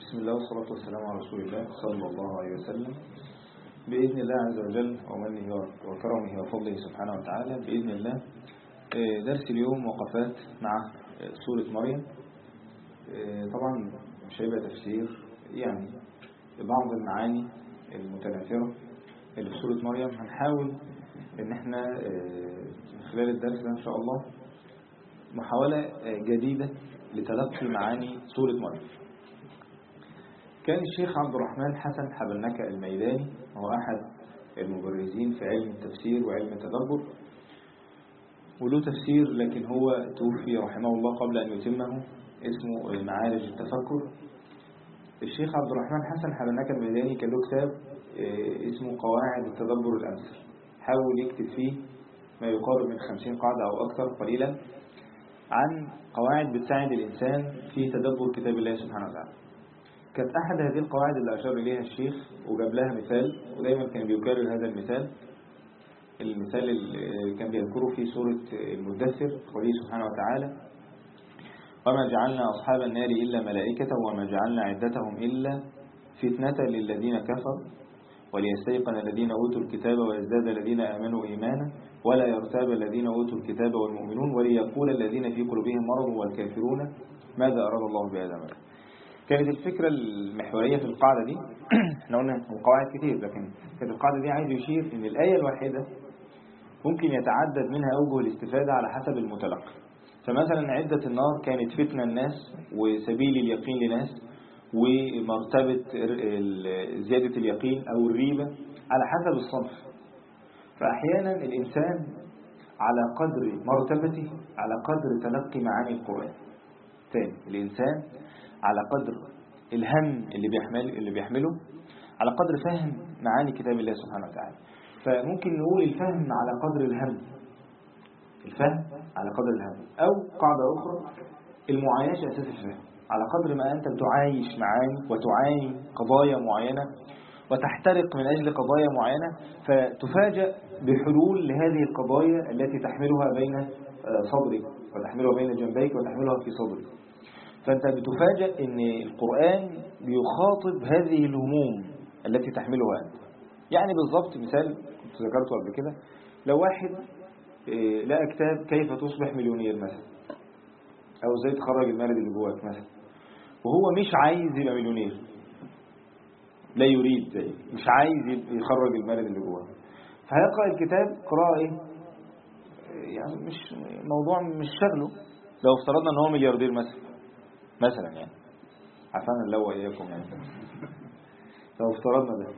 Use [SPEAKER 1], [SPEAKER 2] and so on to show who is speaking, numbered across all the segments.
[SPEAKER 1] بسم الله والصلاة والسلام على رسول الله صلى الله عليه وسلم. بإذن الله عز وجل ومنه وكرمه وفضله سبحانه وتعالى بإذن الله درس اليوم وقفات مع سورة مريم. طبعا مش هيبقى تفسير، يعني بعض المعاني المتناثرة اللي في سورة مريم هنحاول ان احنا خلال الدرس ده ان شاء الله محاولة جديدة لتلقي معاني سورة مريم. كان الشيخ عبد الرحمن حسن حبلنكة الميداني هو أحد المبرزين في علم التفسير وعلم التدبر، وله تفسير لكن هو توفي رحمه الله قبل أن يتمه، اسمه معارج التفكر. الشيخ عبد الرحمن حسن حبلنكة الميداني كان له كتاب اسمه قواعد التدبر الأمثل، حاول يكتب فيه ما يقارب من 50 قاعدة أو أكثر قليلا عن قواعد بتساعد الإنسان في تدبر كتاب الله سبحانه وتعالى. كانت أحد هذه القواعد اللي أشار إليها الشيخ وجاب لها مثال، ودايما كان بيكرر هذا المثال اللي كان بيذكره في سورة المدثر، قوله سبحانه وتعالى: وما جعلنا أصحاب النار إلا ملائكة وما جعلنا عدتهم إلا فتنة للذين كفروا وليستيقن الذين أوتوا الكتاب ويزداد الذين آمنوا إيمانا ولا يرتاب الذين أوتوا الكتاب والمؤمنون وليقول الذين في قلوبهم مرض والكافرون ماذا أراد الله بهذا مثلا. كانت الفكرة المحورية في القاعدة دي احنا قلنا القواعد كتير، لكن كانت القاعدة دي عايز يشير ان الآية الواحدة ممكن يتعدد منها أوجه الاستفادة على حسب المتلقي. فمثلا عدة النار كانت فتنة الناس وسبيل اليقين لناس ومرتبة زيادة اليقين أو الريبة على حسب الصنف. فأحيانا الإنسان على قدر مرتبته على قدر تلقي معاني القرآن. ثاني، الإنسان على قدر الهم اللي بيحمله على قدر فهم معاني كتاب الله سبحانه وتعالى. فممكن نقول الفهم على قدر الهم، أو قاعدة أخرى المعايشة أساس الفهم. على قدر ما أنت بتعايش معاني وتعاني قضايا معينة وتحترق من أجل قضايا معينة، فتفاجأ بحلول لهذه القضايا التي تحملها بين صدرك وتحملها بين جنبيك وتحملها في صدرك. فأنت بتفاجأ أن القرآن بيخاطب هذه الهموم التي تحملها أنت. يعني بالضبط مثال كنت ذكرته قبل كده، لو واحد لقى كتاب كيف تصبح مليونير مثلا، أو ازاي تخرج المال اللي جواك مثلا، وهو مش عايز يبقى مليونير، لا يريد، مش عايز يخرج المال اللي جواه، فهيقرأ الكتاب قراءة يعني مش موضوع مش شغله. لو افترضنا ان هو ملياردير مثلا يعني عفانا الله وإياكم يعني، لو افترضنا ده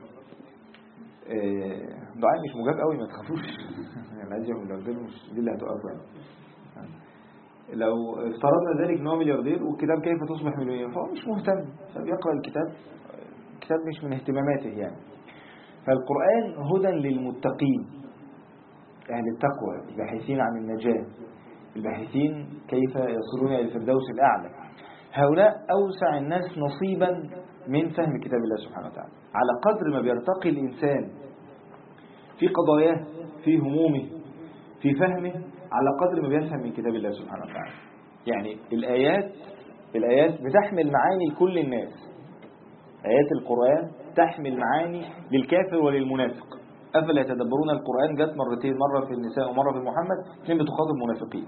[SPEAKER 1] دعاء مش مجاب قوي، ما تخافوش يعني عايز يبقى ملياردير مش دي اللي هتوقفه يعني. لو افترضنا ذلك ان هو ملياردير والكتاب كيف تصبح مليونير، فهو مش مهتم، فبيقرأ الكتاب مش من اهتماماته يعني. فالقرآن هدى للمتقين، أهل التقوى، الباحثين عن النجاة، الباحثين كيف يصلون إلى الفردوس الأعلى. هؤلاء أوسع الناس نصيبا من فهم كتاب الله سبحانه وتعالى. على قدر ما بيرتقي الإنسان في قضاياه، في همومه، في فهمه، على قدر ما بيفهم من كتاب الله سبحانه وتعالى. يعني الآيات بتحمل معاني لكل الناس. آيات القرآن تحمل معاني للكافر وللمنافق. أفلا يتدبرون القرآن جت مرتين، مرة في النساء ومرة في محمد، اثنين بتخاطب منافقين.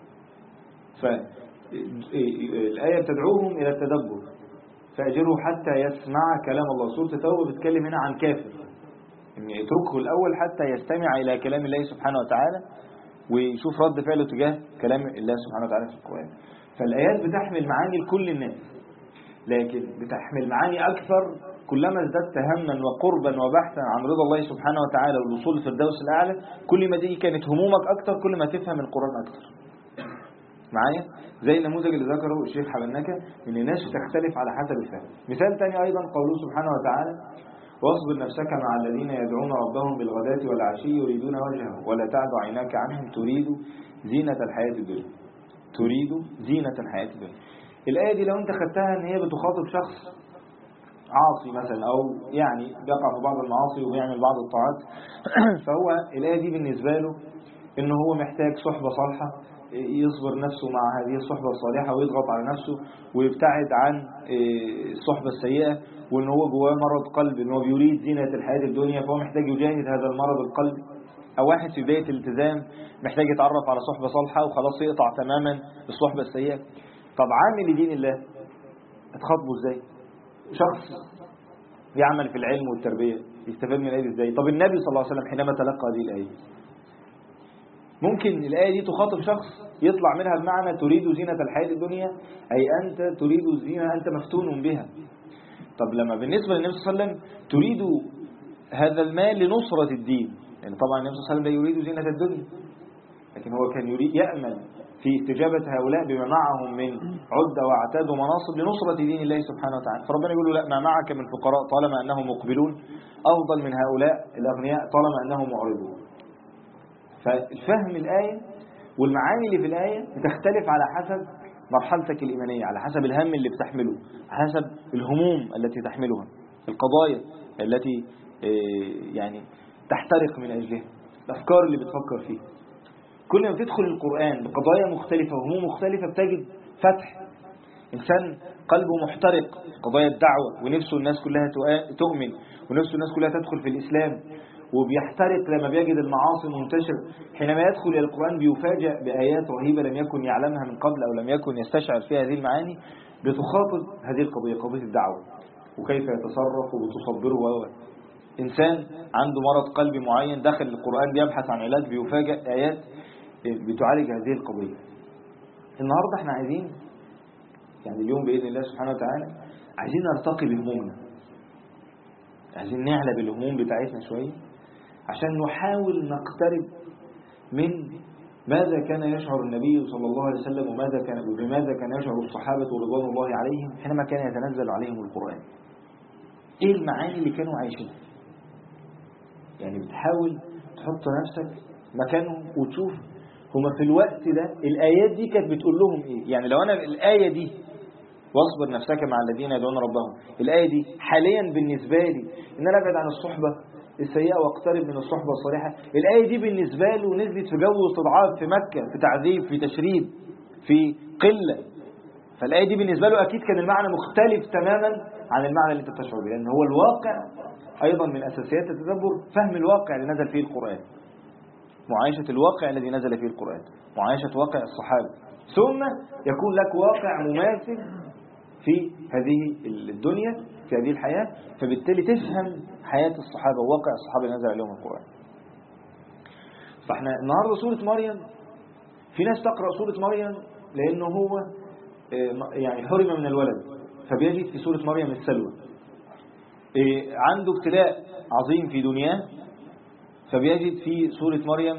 [SPEAKER 1] فالآية بتدعوهم إلى التدبر، فأجره حتى يسمع كلام الله. سورة التوبة بتتكلم هنا عن كافر، إن يتركه الأول حتى يستمع إلى كلام الله سبحانه وتعالى ويشوف رد فعله تجاه كلام الله سبحانه وتعالى في القرآن. فالآيات بتحمل معاني لكل الناس، لكن بتحمل معاني أكثر كلما ازددت هما وقربا وبحثا عن رضا الله سبحانه وتعالى والوصول للفردوس الأعلى. كل ما دي كانت همومك أكثر كل ما تفهم القرآن أكثر. معايا؟ زي النموذج اللي ذكره الشيخ حبلنكة، إن الناس تختلف على حسب الفهم. مثال ثاني أيضا قوله سبحانه وتعالى: واصبر نفسك مع الذين يدعون ربهم بالغداة والعشي يريدون وجهه ولا تعد عيناك عنهم تريد زينة الحياة الدنيا. الآية دي لو انت خدتها ان هي بتخاطب شخص عاصي مثلا، او يعني بيقع في بعض المعاصي وبيعمل بعض الطاعات فهو الآية دي بالنسبة له انه هو محتاج صحبة صالحة، يصبر نفسه مع هذه الصحبة الصالحة ويضغط على نفسه ويبتعد عن الصحبة السيئة، وان هو جواه مرض قلب ان هو بيريد زينة الحياة الدنيا فهو محتاج يجاهد هذا المرض القلبي، او واحد في بداية الالتزام محتاج يتعرف على صحبة صالحة وخلاص يقطع تماما الصحبة السيئة. طب عامل لدين الله هتخاطبه ازاي؟ شخص يعمل في العلم والتربية يستفاد من الآية ازاي؟ طب النبي صلى الله عليه وسلم حينما تلقى هذه الآية ممكن الآية دي تخاطب شخص يطلع منها بمعنى تريد زينة الحياة الدنيا، أي أنت تريد الزينة أنت مفتون بها. طب لما بالنسبة للنبي صلى الله عليه وسلم تريد هذا المال لنصرة الدين، يعني طبعا النبي صلى الله عليه وسلم لا يريد زينة الدنيا، لكن هو كان يأمل في استجابة هؤلاء بما معهم من عدة وعتاد ومناصب لنصرة دين الله سبحانه وتعالى. فربنا يقول له لا، ما معك من فقراء طالما أنهم مقبلون أفضل من هؤلاء الأغنياء طالما أنهم معرضون. فالفهم الآية والمعاني اللي في الآية بتختلف على حسب مرحلتك الإيمانية، على حسب الهم اللي بتحمله، على حسب الهموم التي تحملها، القضايا التي يعني تحترق من أجلها، الأفكار اللي بتفكر فيها. كل ما تدخل القرآن بقضايا مختلفة وهموم مختلفة بتجد فتح. إنسان قلبه محترق قضايا الدعوة ونفسه الناس كلها تؤمن ونفسه الناس كلها تدخل في الإسلام، وبيحترق لما بيجد المعاصي منتشر. حينما يدخل إلى القرآن بيفاجأ بآيات رهيبة لم يكن يعلمها من قبل أو لم يكن يستشعر فيها هذه المعاني، بتخاطب هذه القضية، قضية الدعوة وكيف يتصرف وبتصبره. إنسان عنده مرض قلبي معين داخل القرآن بيبحث عن علاج بيفاجأ آيات بتعالج هذه القضية. النهاردة احنا عايزين يعني اليوم بإذن الله سبحانه وتعالى عايزين نرتقي بهمومنا، عايزين نعلى بالهموم بتاعتنا شوية عشان نحاول نقترب من ماذا كان يشعر النبي صلى الله عليه وسلم وبماذا كان يشعر الصحابة رضوان الله عليهم حينما كان يتنزل عليهم القرآن. ايه المعاني اللي كانوا عايشينها؟ يعني بتحاول تحط نفسك مكانهم وتشوف هما في الوقت ده الآيات دي كانت بتقول لهم ايه. يعني لو انا الآية دي واصبر نفسك مع الذين يدعون ربهم، الآية دي حاليا بالنسبة لي ان انا ابعد عن الصحبة السيئة واقترب من الصحبة الصالحة، الآية دي بالنسبة له نزلت في جو استضعاف في مكة، في تعذيب، في تشريد، في قلة. فالآية دي بالنسبة له أكيد كان المعنى مختلف تماما عن المعنى اللي انت بتشعر به، لأن هو الواقع أيضا من أساسيات التدبر فهم الواقع اللي نزل فيه القرآن، معايشة الواقع الذي نزل فيه القرآن، معايشة واقع الصحابة، ثم يكون لك واقع مماثل في هذه الدنيا في هذه الحياة، فبالتالي تفهم حياة الصحابة وواقع الصحابة اللي نزل عليهم القرآن. فاحنا النهاردة سورة مريم، في ناس تقرأ سورة مريم لأنه هو يعني حرم من الولد فبيجد في سورة مريم السلوى، عنده ابتلاء عظيم في دنياه فبيجد في سورة مريم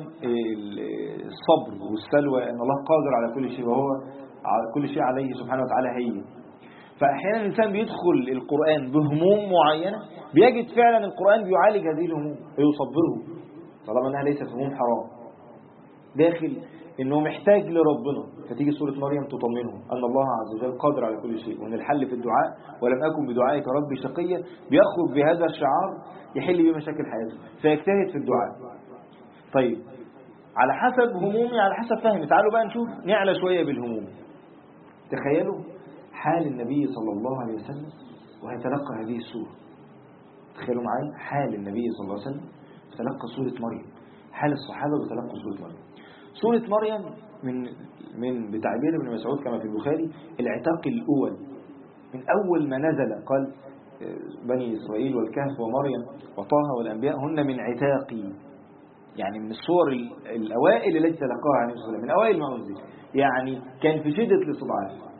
[SPEAKER 1] الصبر والسلوى، أن الله قادر على كل شيء وهو على كل شيء عليه سبحانه وتعالى هين. فأحيانا الإنسان بيدخل القرآن بهموم معينة بيجد فعلا القرآن بيعالج هذه الهموم ويصبره طالما أنها ليست هموم حرام، داخل أنه محتاج لربنا. فتيجي سورة مريم تطمنه أن الله عز وجل قادر على كل شيء وأن الحل في الدعاء، ولم أكن بدعائك ربي شقيا، بيخرج بهذا الشعار يحل بيه مشاكل حياته فيجتهد في الدعاء. طيب على حسب همومي على حسب فهمي، تعالوا بقى نشوف نعلى شوية بالهموم. تخيلوا حال النبي صلى الله عليه وسلم ويتلقى هذه السورة. تخيلوا معي حال النبي صلى الله عليه وسلم تلقى سورة مريم، حال الصحابة بتلقى سورة مريم. سورة مريم من بتعبير ابن مسعود كما في البخاري العتاق الأول، من أول ما نزل قال بني إسرائيل والكهف ومريم وطه والأنبياء هن من عتاقي، يعني من الصور الأوائل التي تلقاها عليه الصلاة والسلام، من أوائل ما أنزل، يعني كان في شدة الاستضعاف.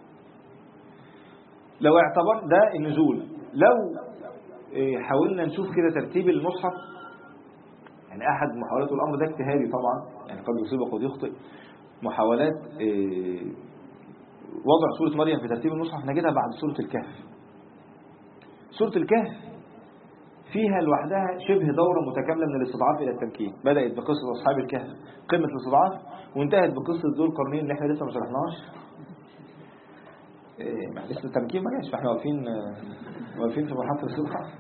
[SPEAKER 1] لو اعتبر ده النزول، لو حاولنا نشوف كده ترتيب المصحف، يعني أحد محاولات الأمر ده اجتهادي طبعا، يعني قد يصيب وقد يخطئ، محاولات وضع سورة مريم في ترتيب المصحف نجدها بعد سورة الكهف. سورة الكهف فيها لوحدها شبه دورة متكاملة من الاستضعاف إلى التمكين، بدأت بقصة أصحاب الكهف قمة الاستضعاف، وانتهت بقصة ذو القرنين اللي احنا لسه ما شرحناش، لسه التمكين ما جاش، فاحنا واقفين في مرحلة الاستضعاف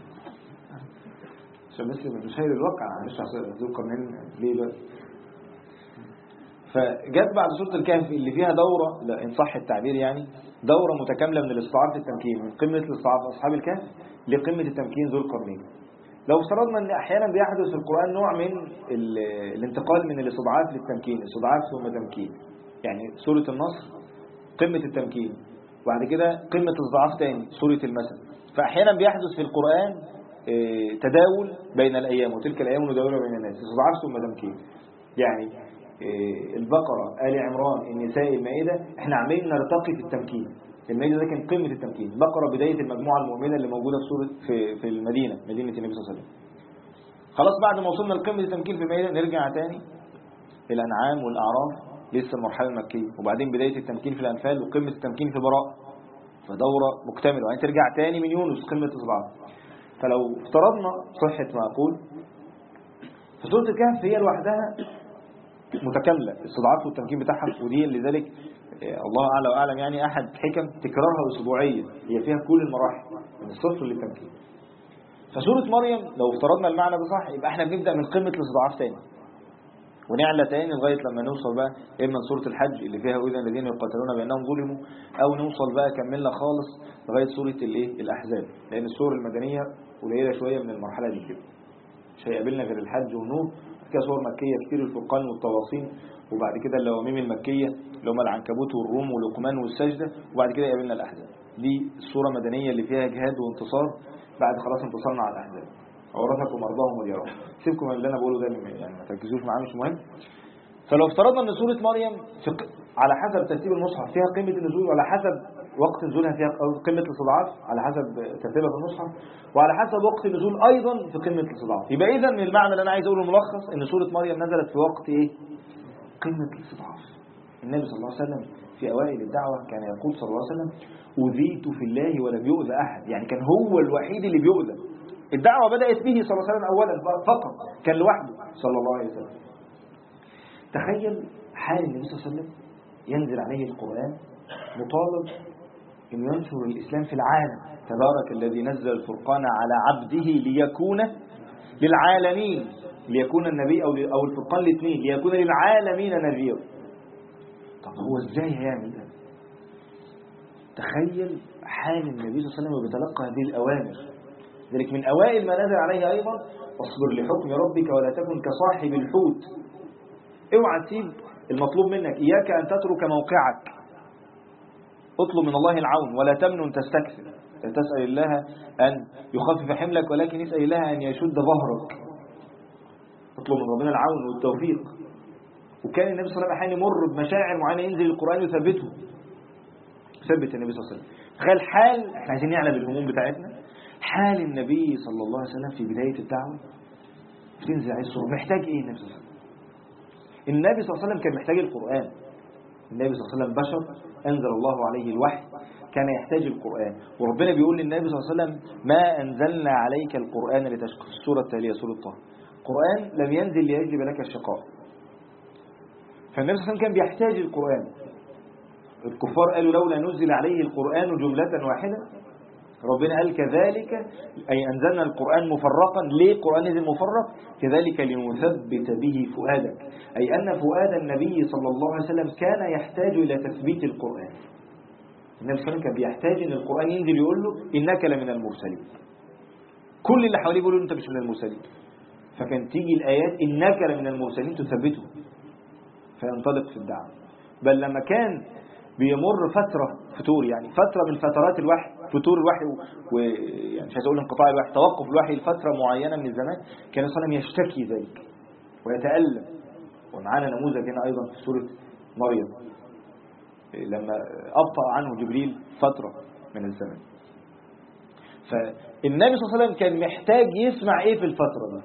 [SPEAKER 1] عشان بس نشير الواقع. مش ذو القرنين ليه بقى؟ فجت بعد سورة الكهف اللي فيها دورة، لا إن صح التعبير يعني، دورة متكاملة من الاستضعاف للتمكين، من قمة الاستضعاف أصحاب الكهف لقمة التمكين ذو القرنين. لو افترضنا أن أحيانا بيحدث في القرآن نوع من الانتقال من الاستضعاف للتمكين، استضعاف ثم تمكين، يعني سورة النصر قمة التمكين، وبعد كده قمة الاستضعاف تاني سورة المثل. فأحيانا بيحدث في القرآن تداول بين الأيام، وتلك الأيام نداولها بين الناس، استضعاف ثم تمكين. يعني البقرة، آل عمران، النساء، المائدة، احنا عمالين نرتقي في التمكين. المائدة ده كان قمة التمكين، بقرة بداية المجموعة المؤمنة اللي موجودة في سورة في المدينة، مدينة النبي صلى الله عليه وسلم. خلاص بعد ما وصلنا لقمة التمكين في المائدة نرجع تاني الأنعام والأعراف، لسه المرحلة المكية، وبعدين بداية التمكين في الأنفال، وقمة التمكين في براء، فدورة مكتملة، وبعدين ترجع تاني من يونس قمة إصبعات. فلو افترضنا صحة ما أقول، فسورة الكهف هي لوحدها متكاملة استضعاف والتمكين بتاعها، ودي لذلك الله أعلى وأعلم يعني أحد حكم تكرارها أسبوعيا، هي فيها كل المراحل من الصفر للتمكين. فسورة مريم لو افترضنا المعنى ده صح، يبقى احنا بنبدأ من قمة الاستضعاف تاني ونعلى تاني لغاية لما نوصل بقى إما سورة الحج اللي فيها أذن الذين يقاتلون بأنهم ظلموا، أو نوصل بقى كملنا خالص لغاية سورة الأحزاب، لأن السور المدنية قليلة شوية من المرحلة دي كده، مش هيقابلنا غير الحج والنور، كده سور مكية كتير، الفرقان والطواصين، وبعد كده اللواميم المكية اللي هم العنكبوت والروم ولقمان والسجدة، وبعد كده يقابلنا الأحزاب. دي السورة المدنية اللي فيها جهاد وانتصار بعد خلاص انتصرنا على الأحزاب. أورثكم أرضهم وديارهم. سيبكم من اللي أنا بقوله ده يعني ما تركزوش معاه، مش مهم. فلو افترضنا أن سورة مريم على حسب ترتيب المصحف فيها قمة النزول، وعلى حسب وقت نزولها فيها قمة الاستضعاف على حسب ترتيبها في المصحف، وعلى حسب وقت النزول أيضا في قمة الاستضعاف. يبقى إذن من المعنى اللي أنا عايز أقوله ملخص أن سورة مريم نزلت في وقت إيه؟ قمة الاستضعاف. النبي صلى الله عليه وسلم في أوائل الدعوة كان يقول صلى الله عليه وسلم: أذيت في الله ولم يؤذى أحد، يعني كان هو الوحيد اللي بيؤذى. الدعوة بدأت به صلى الله عليه وسلم أولا فقط، كان لوحده صلى الله عليه وسلم. تخيل حال النبي صلى الله عليه وسلم ينزل عليه القرآن مطالب أن ينشر الإسلام في العالم. تبارك الذي نزل الفرقان على عبده ليكون للعالمين، ليكون النبي أو الفرقان الاثنين، ليكون للعالمين نذير. طب هو إزاي هيعمل ده؟ تخيل حال النبي صلى الله عليه وسلم وبيتلقى هذه الأوامر. ذلك من أوائل ما نزل عليه أيضا: اصبر لحكم ربك ولا تكن كصاحب الحوت. اوعى تسيب المطلوب منك، إياك أن تترك موقعك، اطلب من الله العون ولا تمنن تستكثر، لا تسأل الله أن يخفف حملك ولكن اسأل الله أن يشد ظهرك. اطلب من ربنا العون والتوفيق. وكان النبي صلى الله عليه وسلم أحيانا يمر بمشاعر معينة ينزل القرآن يثبته، ثبت النبي صلى الله عليه وسلم. تخيل حال، احنا عايزين نعلم الهموم بتاعتنا، حال النبي صلى الله عليه وسلم في بداية الدعوة، تنزل عليه الصورة محتاج ايه النبي صلى الله عليه وسلم؟ النبي صلى الله عليه وسلم كان محتاج القرآن. النبي صلى الله عليه وسلم بشر أنزل الله عليه الوحي، كان يحتاج القرآن. وربنا بيقول للنبي صلى الله عليه وسلم: ما أنزلنا عليك القرآن لتشقى. السورة التالية سورة طه. القرآن لم ينزل ليجلب لك الشقاء. فالنبي صلى الله عليه وسلم كان بيحتاج القرآن. الكفار قالوا: لولا نزل عليه القرآن جملة واحدة. ربنا قال: كذلك أي أنزلنا القرآن مفرقا. ليه القرآن نزل مفرق؟ كذلك لنثبت به فؤادك، أي أن فؤاد النبي صلى الله عليه وسلم كان يحتاج إلى تثبيت القرآن. النبي صلى الله عليه وسلم كان بيحتاج أن القرآن ينزل يقول له: إنك لمن المرسلين. كل اللي حواليه بيقولوا: أنت مش من المرسلين. فكان تيجي الآيات إنك لمن المرسلين تثبته فينطلق في الدعوة. بل لما كان بيمر فترة فتور، يعني فترة من فترات الوحي، فتور الوحي ويعني مش عايز اقول انقطاع الوحي، توقف الوحي لفترة معينة من الزمان، كان صلى الله عليه وسلم يشتكي ذلك ويتألم. ومعانا نموذج هنا أيضا في سورة مريم لما أبطأ عنه جبريل فترة من الزمان. فالنبي صلى الله عليه وسلم كان محتاج يسمع ايه في الفترة دي؟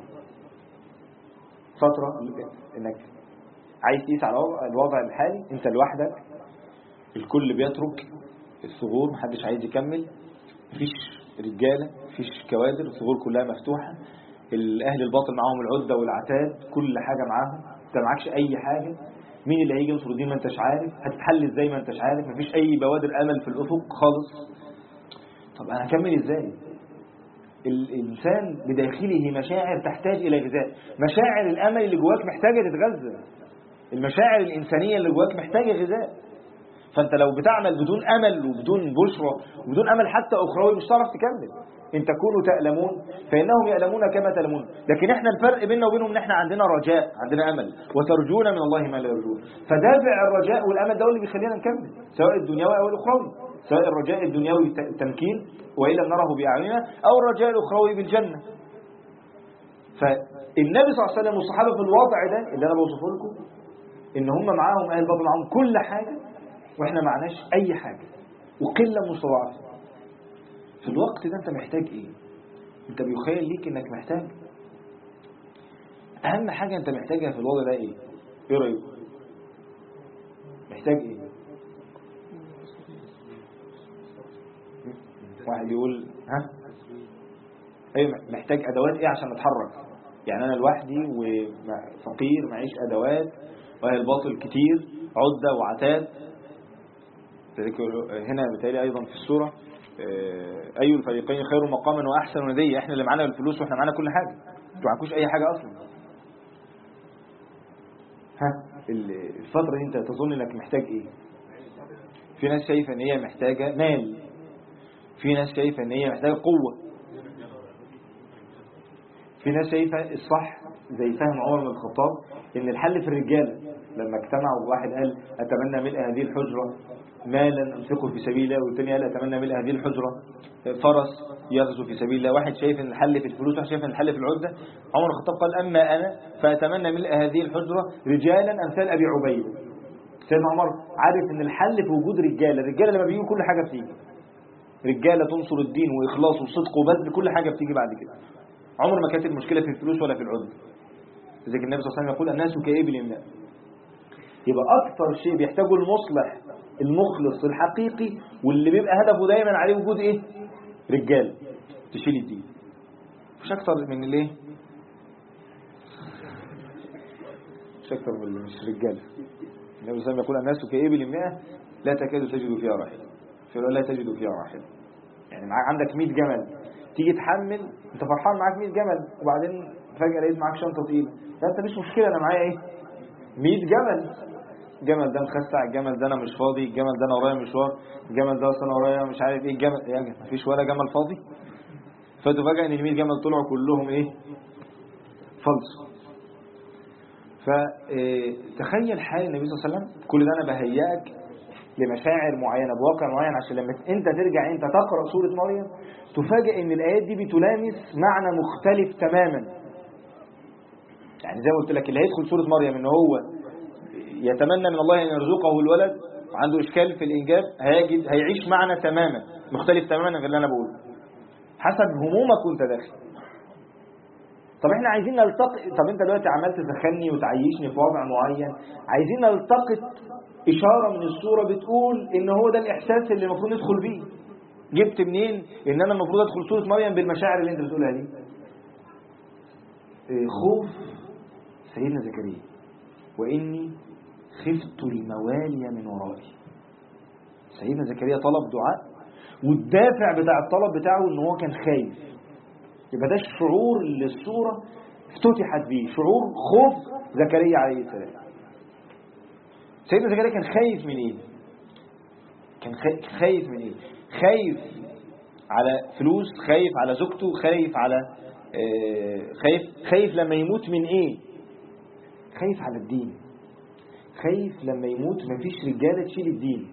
[SPEAKER 1] فترة انك عايز تقيس على الوضع الحالي، انت لوحدك، الكل بيترك الثغور، محدش عايز يكمل، مفيش رجالة، مفيش كوادر، الثغور كلها مفتوحة، الأهل الباطل معاهم العدة والعتاد، كل حاجة معاهم، انت معكش أي حاجة. مين اللي هيجي ينصر الدين ما انتش عارف، هتتحل ازاي ما انتش عارف، مفيش أي بوادر أمل في الأفق خالص. طب أنا هكمل ازاي؟ الإنسان بداخله مشاعر تحتاج إلى غذاء، مشاعر الأمل اللي جواك محتاجة تتغذى. المشاعر الإنسانية اللي جواك محتاجة غذاء. فأنت لو بتعمل بدون أمل وبدون بشرى وبدون أمل حتى أخروي مش هتعرف تكمل. إن تكونوا تألمون فإنهم يألمون كما تألمون. لكن إحنا الفرق بيننا وبينهم إن إحنا عندنا رجاء، عندنا أمل، وترجون من الله ما لا يرجون. فدافع الرجاء والأمل ده اللي بيخلينا نكمل، سواء الدنيوي أو الأخروي، سواء الرجاء الدنيوي التمكين وإلا نره بأعيننا، أو الرجاء الأخروي بالجنة. فالنبي صلى الله عليه وسلم والصحابة في الوضع ده اللي أنا بوصفه لكم، إن هم معاهم أهل البطن، معاهم كل حاجة وإحنا معناش أي حاجة وقلة مستضعفة. في الوقت ده أنت محتاج إيه؟ أنت بيخيل ليك إنك محتاج أهم حاجة أنت محتاجها في الوضع ده إيه؟ إيه رأيك؟ محتاج إيه؟ واحد يقول ها؟ أيوة، محتاج أدوات إيه عشان نتحرك؟ يعني أنا لوحدي وفقير معيش أدوات وأهل الباطل كتير، عدة وعتاد. هنا بالتالي أيضا في السورة أي الفريقين خير مقاما وأحسن ندية. إحنا اللي معانا الفلوس وإحنا معانا كل حاجة، انتوا معاكوش أي حاجة أصلا. ها الفترة دي أنت تظن إنك محتاج إيه؟ في ناس شايفة إن هي محتاجة مال، في ناس شايفة إن هي محتاجة قوة، في ناس شايفة الصح زي فهم عمر بن الخطاب إن الحل في الرجالة. لما اجتمعوا واحد قال أتمنى ملء هذه الحجرة مالا أنفقه في سبيل الله، والثاني قال أتمنى ملء هذه الحجرة فرس يغزو في سبيل الله. واحد شايف إن الحل في الفلوس، واحد شايف إن الحل في العدة. عمر بن الخطاب قال أما أنا فأتمنى ملء هذه الحجرة رجالا أمثال أبي عبيد. سيدنا عمر عارف إن الحل في وجود رجالة. الرجالة لما بيجوا كل حاجة بتيجي، رجالة تنصر الدين وإخلاص وصدق وبذل، كل حاجة بتيجي بعد كده. عمر ما كانت المشكلة في الفلوس ولا في العدة. لذلك النبي صلى الله عليه وسلم يقول الناس كإبل الماء. يبقى أكثر شيء بيحتاجه المصلح المخلص الحقيقي واللي بيبقى هدفه دايما عليه وجود إيه؟ رجال تشيل الدين. مش أكثر من الايه؟ مش أكثر من اللي مش رجال. النبي صلى الله عليه وسلم يقول الناس كإبل الماء لا تكاد تجد فيها راحل. لا تجد فيها راحل. يعني معاك عندك 100 جمل، تيجي تحمل انت فرحان معاك 100 جمل وبعدين فجأة لقيت معاك شنطة تقيلة، فانت مش مشكلة انا معايا ايه 100 جمل. الجمل ده مخسع، الجمل ده انا مش فاضي، الجمل ده انا ورايا مشوار، الجمل ده اصلا ورايا مش عارف ايه الجمل. يا جماعه مفيش ولا جمل فاضي. فتفاجئ ان ال 100 جمل طلعوا كلهم ايه فلس. فتخيل حال النبي صلى الله عليه وسلم. كل ده انا بهيئك لمشاعر معينة بواقع معين عشان لما انت ترجع انت تقرأ سورة مريم تفاجئ ان الآيات دي بتلامس معنى مختلف تماما. يعني زي ما قلت لك اللي هيدخل سورة مريم ان هو يتمنى من الله ان يرزقه الولد وعنده اشكال في الانجاب، هيعيش معنى تماما مختلف تماما غير اللي انا بقوله حسب همومك وانت داخل. طب احنا عايزين نلتقط. طب انت دلوقتي عمال تسخني وتعيشني في وضع معين، عايزين نلتقط إشارة من السورة بتقول إن هو ده الإحساس اللي المفروض ندخل بيه. جبت منين إن أنا المفروض أدخل سورة مريم بالمشاعر اللي أنت بتقولها دي؟ خوف سيدنا زكريا، وإني خفت الموالي من ورائي. سيدنا زكريا طلب دعاء والدافع بتاع الطلب بتاعه إن هو كان خايف. يبقى ده الشعور اللي السورة افتتحت بيه، شعور خوف زكريا عليه السلام. سيدنا زكريا كان خايف من ايه؟ كان خايف من ايه؟ خايف على فلوس، خايف على زوجته، خايف على خايف لما يموت من ايه؟ خايف على الدين. خايف لما يموت مفيش رجالة تشيل الدين.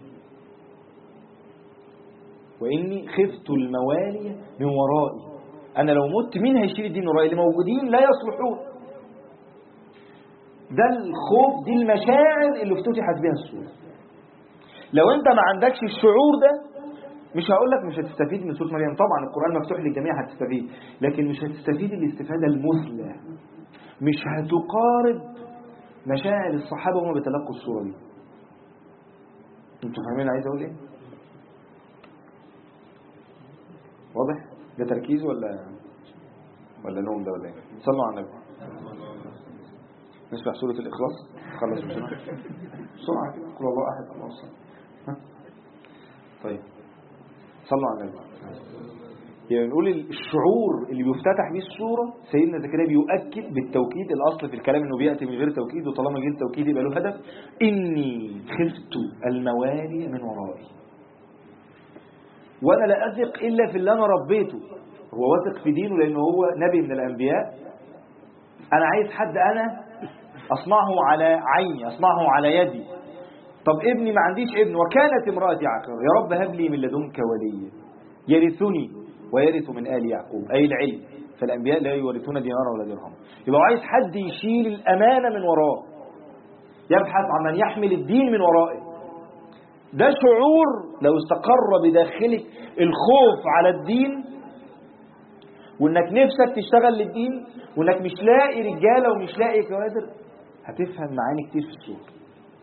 [SPEAKER 1] وإني خفت الموالي من ورائي. أنا لو مت مين هيشيل الدين ورائي؟ اللي موجودين لا يصلحون. ده الخوف، دي المشاعر اللي افتتحت بها السورة. لو انت ما عندكش الشعور ده مش هقول لك مش هتستفيد من سورة مريم. طبعا القرآن مفتوح للجميع هتستفيد، لكن مش هتستفيد الاستفادة المثلى. مش هتقارب مشاعر الصحابة وهم بيتلقوا السورة دي. انتوا فاهمين عايز اقول ايه؟ واضح؟ ده تركيز ولا نوم ده ولا ايه؟ صلوا على النبي. نسمع سورة الإخلاص خلص بسرعة كده. قل الله أحد الله الصمد. طيب صلوا على النبي. يعني نقول الشعور اللي بيفتتح بيه السورة سيدنا زكريا بيؤكد بالتوكيد. الأصل في الكلام إنه بيأتي من غير توكيد، وطالما جه التوكيد يبقى له هدف. إني خفت الموالي من ورائي، وأنا لا أثق إلا في اللي أنا ربيته. هو واثق في دينه لأنه هو نبي من الأنبياء. أنا عايز حد أنا أصنعه على عيني، أصنعه على يدي. طب ابني ما عنديش ابن، وكانت امرأتي عاقرا، يا رب هب لي من لدنك وليا يرثني ويرث من آل يعقوب، أي العلم. فالأنبياء لا يورثون دينارا ولا درهم. يبقى عايز حد يشيل الأمانة من وراه، يبحث عن من يحمل الدين من ورائه. ده شعور لو استقر بداخلك الخوف على الدين، وانك نفسك تشتغل للدين، وانك مش لاقي رجالة ومش لاقي كوادر، هتفهم معاني كتير في السورة.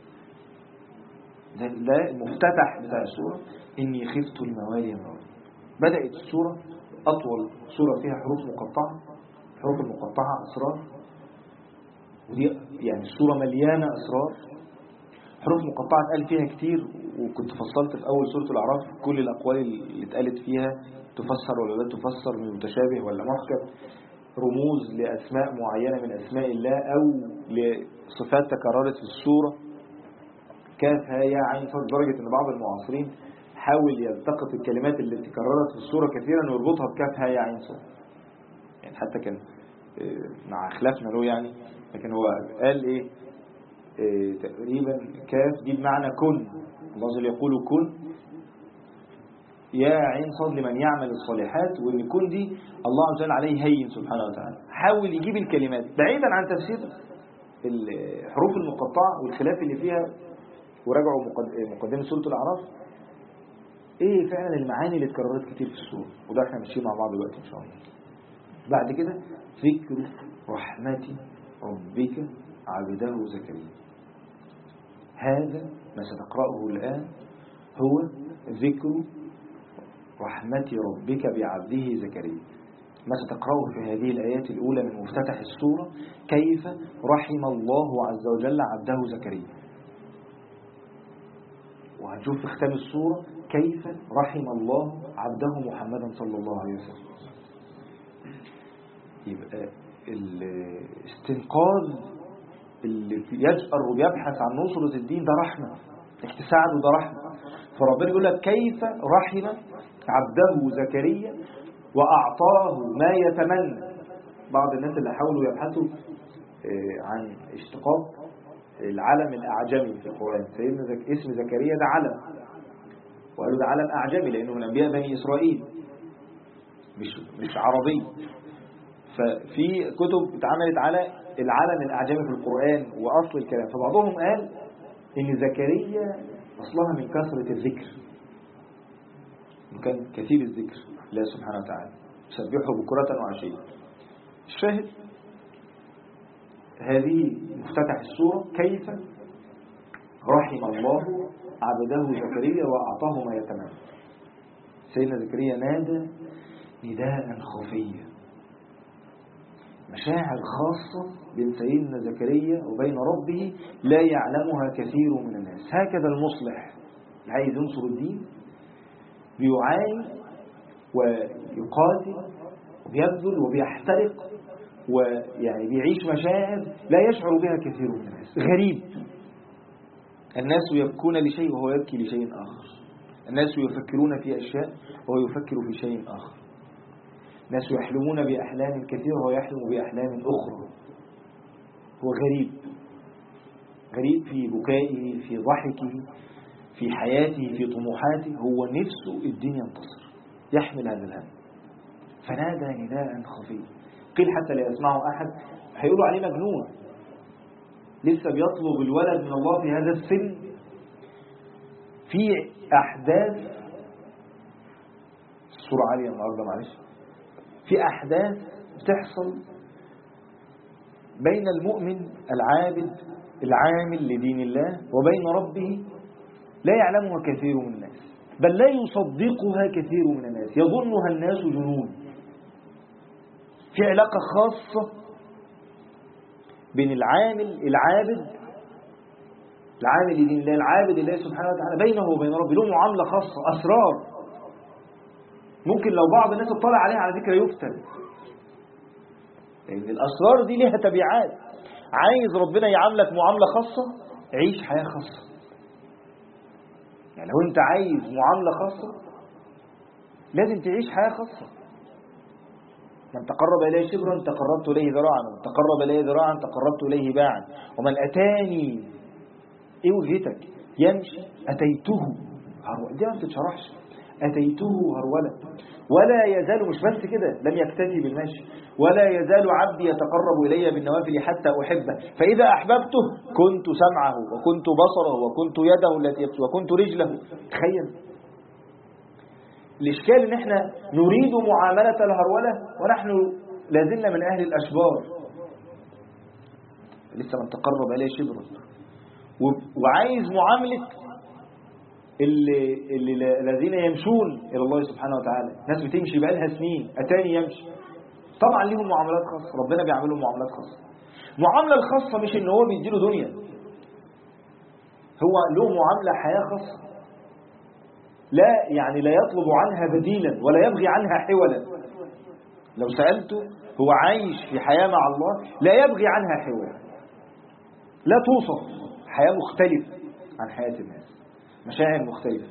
[SPEAKER 1] ده المفتتح بتاع السورة، إني خفت الموالي من ورائي. بدأت السورة أطول سورة فيها حروف مقطعة. الحروف المقطعة أسرار، ودي يعني السورة مليانة أسرار. حروف مقطعة اتقال فيها كتير، وكنت فصلت في أول سورة الأعراف كل الأقوال اللي اتقالت فيها تفسر ولا لا تفسر، من متشابه ولا محكم، رموز لأسماء معينة من أسماء الله أو لصفات تكررت في السورة. كاف ها يا عين صاد، لدرجة أن بعض المعاصرين حاول يلتقط الكلمات اللي تكررت في السورة كثيرا ويربطها بكاف ها يا عين صاد. يعني حتى كان مع خلافنا له يعني، لكن هو قال إيه تقريبا كاف دي بمعنى كن. الله يقول كن يا عين صاد لمن يعمل الصالحات، وإن كن دي الله عز وجل عليه هين سبحانه وتعالى. حاول يجيب الكلمات بعيدا عن تفسير الحروف المقطعة والخلاف اللي فيها، وراجعوا مقدمة سورة الأعراف ايه فعلا المعاني اللي اتكررت كتير في السورة. وده احنا ماشيين مع بعض دلوقتي ان شاء الله. بعد كده ذكر رحمة ربك عبده زكريا. هذا ما ستقرأه الآن هو ذكر رحمة ربك بعبده زكريا. ما ستقرأه في هذه الآيات الأولى من مفتتح السورة كيف رحم الله عز وجل عبده زكريا، وهنشوف في ختام السورة كيف رحم الله عبده محمدا صلى الله عليه وسلم. يبقى الاستنقاذ اللي يجأر ويبحث عن نصرة الدين ده رحمة، احتساعه ده رحمة. فربنا يقول لك كيف رحم عبده زكريا وأعطاه ما يتمنى. بعض الناس اللي حاولوا يبحثوا عن اشتقاق العلم الأعجمي في القرآن، سيدنا اسم زكريا ده علم، وقالوا ده علم أعجمي لأنه من أنبياء بني إسرائيل مش عربي. ففي كتب اتعملت على العلم الأعجمي في القرآن وأصل الكلام. فبعضهم قال إن زكريا أصلها من كثرة الذكر، وكان كثير الذكر الله سبحانه وتعالى، سبحه بكرة وعشية. الشاهد هذه مفتتح السورة كيف رحم الله عبده زكريا وأعطاه ما يتمنى. سيدنا زكريا نادى نداء خفيا، مشاعر خاصة بين سيدنا زكريا وبين ربه لا يعلمها كثير من الناس. هكذا المصلح اللي عايز ينصر الدين بيعاني ويقاتل وبيبذل وبيحترق، ويعني بيعيش مشاعر لا يشعر بها كثير من الناس. غريب، الناس يبكون لشيء وهو يبكي لشيء آخر، الناس يفكرون في أشياء وهو يفكر في شيء آخر، الناس يحلمون بأحلام كثيرة وهو يحلم بأحلام أخرى. هو غريب، غريب في بكائه، في ضحكه، في حياته، في طموحاته. هو نفسه الدين ينتصر، يحمل هذا الهم. فنادى نداء خفي، قيل حتى لا يسمعه أحد، هيقولوا عليه مجنون، لسه بيطلب الولد من الله في هذا السن. في أحداث الصورة عالية النهارده معلش، في أحداث بتحصل بين المؤمن العابد العامل لدين الله وبين ربه لا يعلمها كثير من الناس، بل لا يصدقها كثير من الناس، يظنها الناس جنون. في علاقة خاصة بين العامل العابد العامل لدين الله العابد الله سبحانه وتعالى بينه وبين ربه، له معاملة خاصة، أسرار. ممكن لو بعض الناس اطلع عليها على فكرة يفتن، لأن الأسرار دي ليها تبعات. عايز ربنا يعاملك معاملة خاصة، عيش حياة خاصة. يعني لو أنت عايز معاملة خاصة لازم تعيش حياة خاصة. من تقرب إليه شبرا تقربت إليه ذراعا، ومن تقرب إليه ذراعا تقربت إليه باعا، ومن أتاني إيه وجهتك يمشي أتيته هرولة. دي ما بتتشرحش، أتيته هرولة. ولا يزال، مش بس كده، لم يكتفي بالمشي، ولا يزال عبدي يتقرب إلي بالنوافل حتى أحبه، فإذا أحببته كنت سمعه وكنت بصره وكنت يده التي يبسط وكنت رجله. تخيل الإشكال إن إحنا نريد معاملة الهرولة ونحن لازلنا من أهل الأشبار، لسه من تقرب إليه شبرا. وعايز معاملة الذين يمشون إلى الله سبحانه وتعالى، ناس بتمشي بقالها سنين، أتاني يمشي. طبعا ليهم معاملات خاصة، ربنا بيعملهم معاملات خاصة. معاملة الخاصة مش إن هو بيديله دنيا، هو له معاملة حياة خاصة، لا يعني لا يطلب عنها بديلا ولا يبغي عنها حولا. لو سألته هو عايش في حياة مع الله لا يبغي عنها حولا، لا توصف حياة مختلفة عن حياة الناس، مشاعر مختلفة،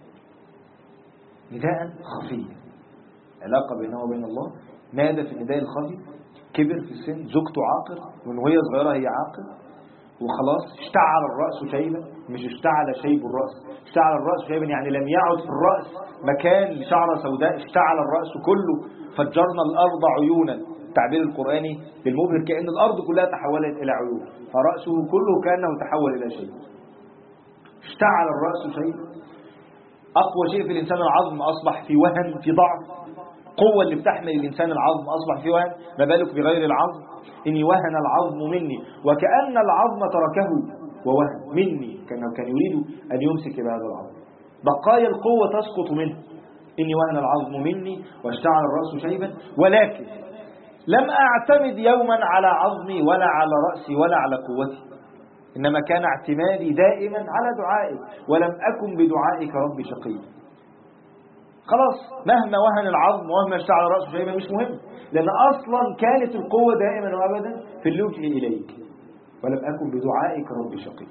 [SPEAKER 1] نداء خفي، علاقة بينه وبين الله. ماذا في النداء الخفي؟ كبر في السن، زوجته عاقر، ومن وهي صغيرة هي عاقر، وخلاص اشتعل الرأس شيبا، مش اشتعل شيب الرأس، اشتعل الرأس شيبا يعني لم يعد في الرأس مكان لشعر سوداء، اشتعل الرأس كله، فجرنا الأرض عيونا. التعبير القرآني بالمبهر كأن الأرض كلها تحولت إلى عيون، فرأسه كله كأنه تحول إلى شيء. اشتعل الرأس شيبا. أقوى شيء في الإنسان العظم أصبح في وهن، في ضعف. قوة اللي بتحمل الإنسان العظم أصبح في وهن، ما بالك بغير العظم. إني وهن العظم مني، وكأن العظم تركه ووهن مني، كان يريد أن يمسك بهذا العظم. بقايا القوة تسقط منه. إني وهن العظم مني واشتعل الرأس شيبا، ولكن لم أعتمد يوما على عظمي ولا على رأسي ولا على قوتي، إنما كان اعتمادي دائما على دعائك، ولم أكن بدعائك ربي شقي. خلاص مهما وهن العظم ومهما اشتعل رأسه شيبا مش مهم، لأن أصلا كانت القوة دائما وأبدا في اللجوء إليك. ولم أكن بدعائك ربي شقي،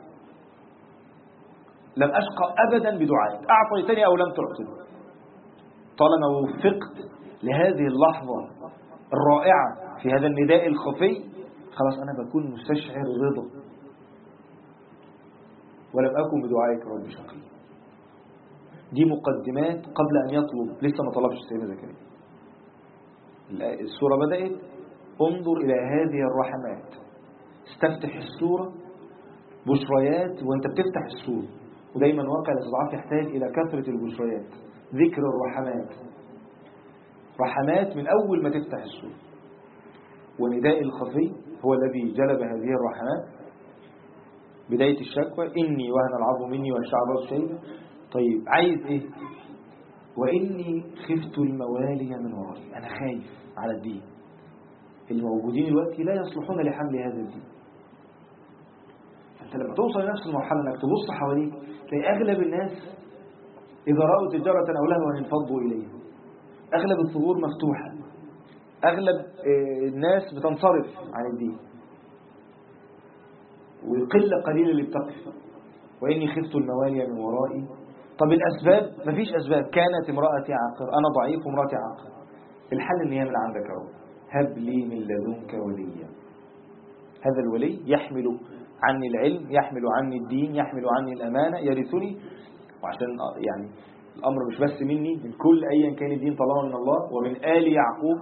[SPEAKER 1] لم أشقى أبدا بدعائك، أعطيتني أو لم تعطني. طالما وفقت لهذه اللحظة الرائعة في هذا النداء الخفي، خلاص أنا بكون مستشعر رضا. ولم أكن بدعائك ربي شقي. دي مقدمات قبل أن يطلب، لسه ما طلبش سيدنا زكريا. السورة بدأت انظر إلى هذه الرحمات. استفتح السورة بشريات وانت بتفتح السورة، ودايما واقع الاستضعاف يحتاج إلى كثرة البشريات، ذكر الرحمات، رحمات من أول ما تفتح السورة. ونداء الخفي هو الذي جلب هذه الرحمات. بداية الشكوى إني وهن العظم مني واشتعل الرأس شيبا. طيب عايز إيه؟ وإني خفت الموالي من ورائي، أنا خايف على الدين، الموجودين دلوقتي لا يصلحون لحمل هذا الدين. فأنت لما توصل لنفس المرحلة أنك تبص حواليك تلاقي أغلب الناس إذا رأوا تجارة أو لهوا انفضوا إليها، أغلب الثغور مفتوحة، أغلب الناس بتنصرف عن الدين، والقلة قليلة اللي بتقف. وإني خفت الموالي من ورائي. طب الأسباب؟ مفيش أسباب. كانت امرأتي عاقر، أنا ضعيف وامرأتي عاقر. الحل إن هي من عندك أهو. هب لي من لدنك وليا. هذا الولي يحمل عني العلم، يحمل عني الدين، يحمل عني الأمانة، يرثني. وعشان يعني الأمر مش بس مني، من كل أيا كان الدين طالما من الله، ومن آل يعقوب.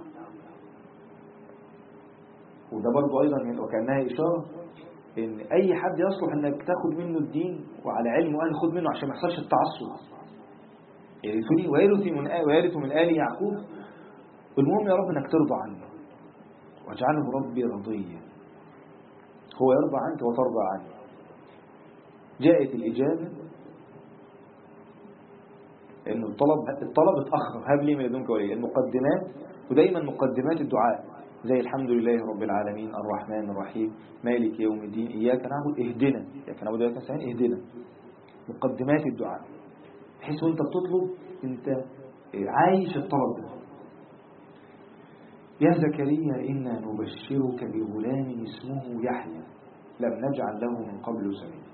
[SPEAKER 1] وده برضو أيضا وكأنها إشارة إن أي حد يصلح أنك تاخد منه الدين وعلى علم وأن خد منه عشان ما يحصلش التعصب. يرثني ويرث من آل يعقوب. والمهم يا رب أنك ترضى عنه، واجعله ربي رضيا، هو يرضى عنك وترضى عنه. جاءت الإجابة إن الطلب اتأخر. هب لي من لدنك وليا. المقدمات، ودايما مقدمات الدعاء زي الحمد لله رب العالمين الرحمن الرحيم مالك يوم الدين إياك نعبد اهدنا، إياك نعبد وإياك نستعين اهدنا. مقدمات الدعاء، بحيث وانت بتطلب انت عايش الطلب ده. يا زكريا إنا نبشرك بغلام اسمه يحيى لم نجعل له من قبل سميا.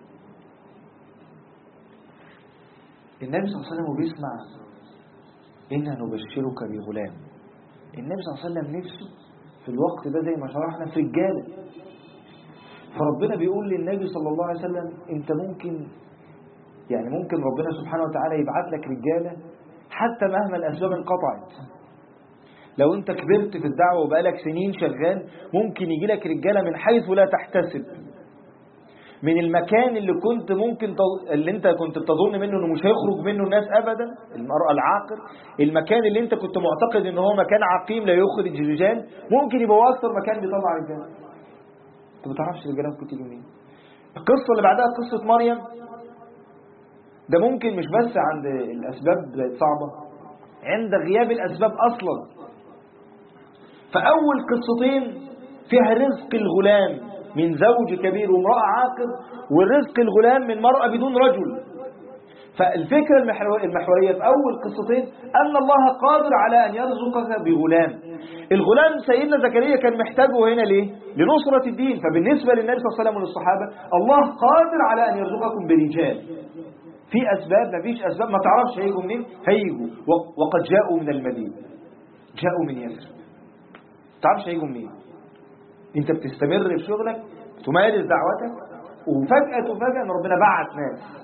[SPEAKER 1] النبي صلى الله عليه وسلم بيسمع إنا نبشرك بغلام. النبي صلى الله عليه وسلم نفسه في الوقت ده زي ما شرحنا في رجالة، فربنا بيقول للنبي صلى الله عليه وسلم انت ممكن ربنا سبحانه وتعالى يبعت لك رجالة حتى مهما الأسباب انقطعت. لو انت كبرت في الدعوة وبقالك سنين شغال ممكن يجي لك رجالة من حيث لا تحتسب، من المكان اللي انت كنت بتظن منه انه مش هيخرج منه الناس ابدا، المرأة العاقر، المكان اللي انت كنت معتقد انه هو مكان عقيم لا يخرج رجال، ممكن يبقى اكثر مكان بيطلع رجال. انت ما تعرفش الرجاله ممكن تيجي منين. القصة اللي بعدها قصة مريم، ده ممكن مش بس عند الاسباب بقت صعبة، عند غياب الاسباب اصلا. فاول قصتين فيها رزق الغلام من زوج كبير وامرأة عاقر، ورزق الغلام من مرأة بدون رجل. فالفكرة المحورية في أول قصتين أن الله قادر على أن يرزقك بغلام. الغلام سيدنا زكريا كان محتاجه هنا ليه؟ لنصرة الدين. فبالنسبة للنبي صلى الله عليه وسلم وللصحابة الله قادر على أن يرزقكم برجال. في أسباب، ما فيش أسباب، ما تعرفش هيجوا منين، هيجوا. وقد جاءوا من المدينة، جاءوا من يثرب، ما تعرفش هيجوا منين. انت بتستمر في شغلك، تمارس دعوتك، وفجأة تفاجأ ان ربنا بعت ناس.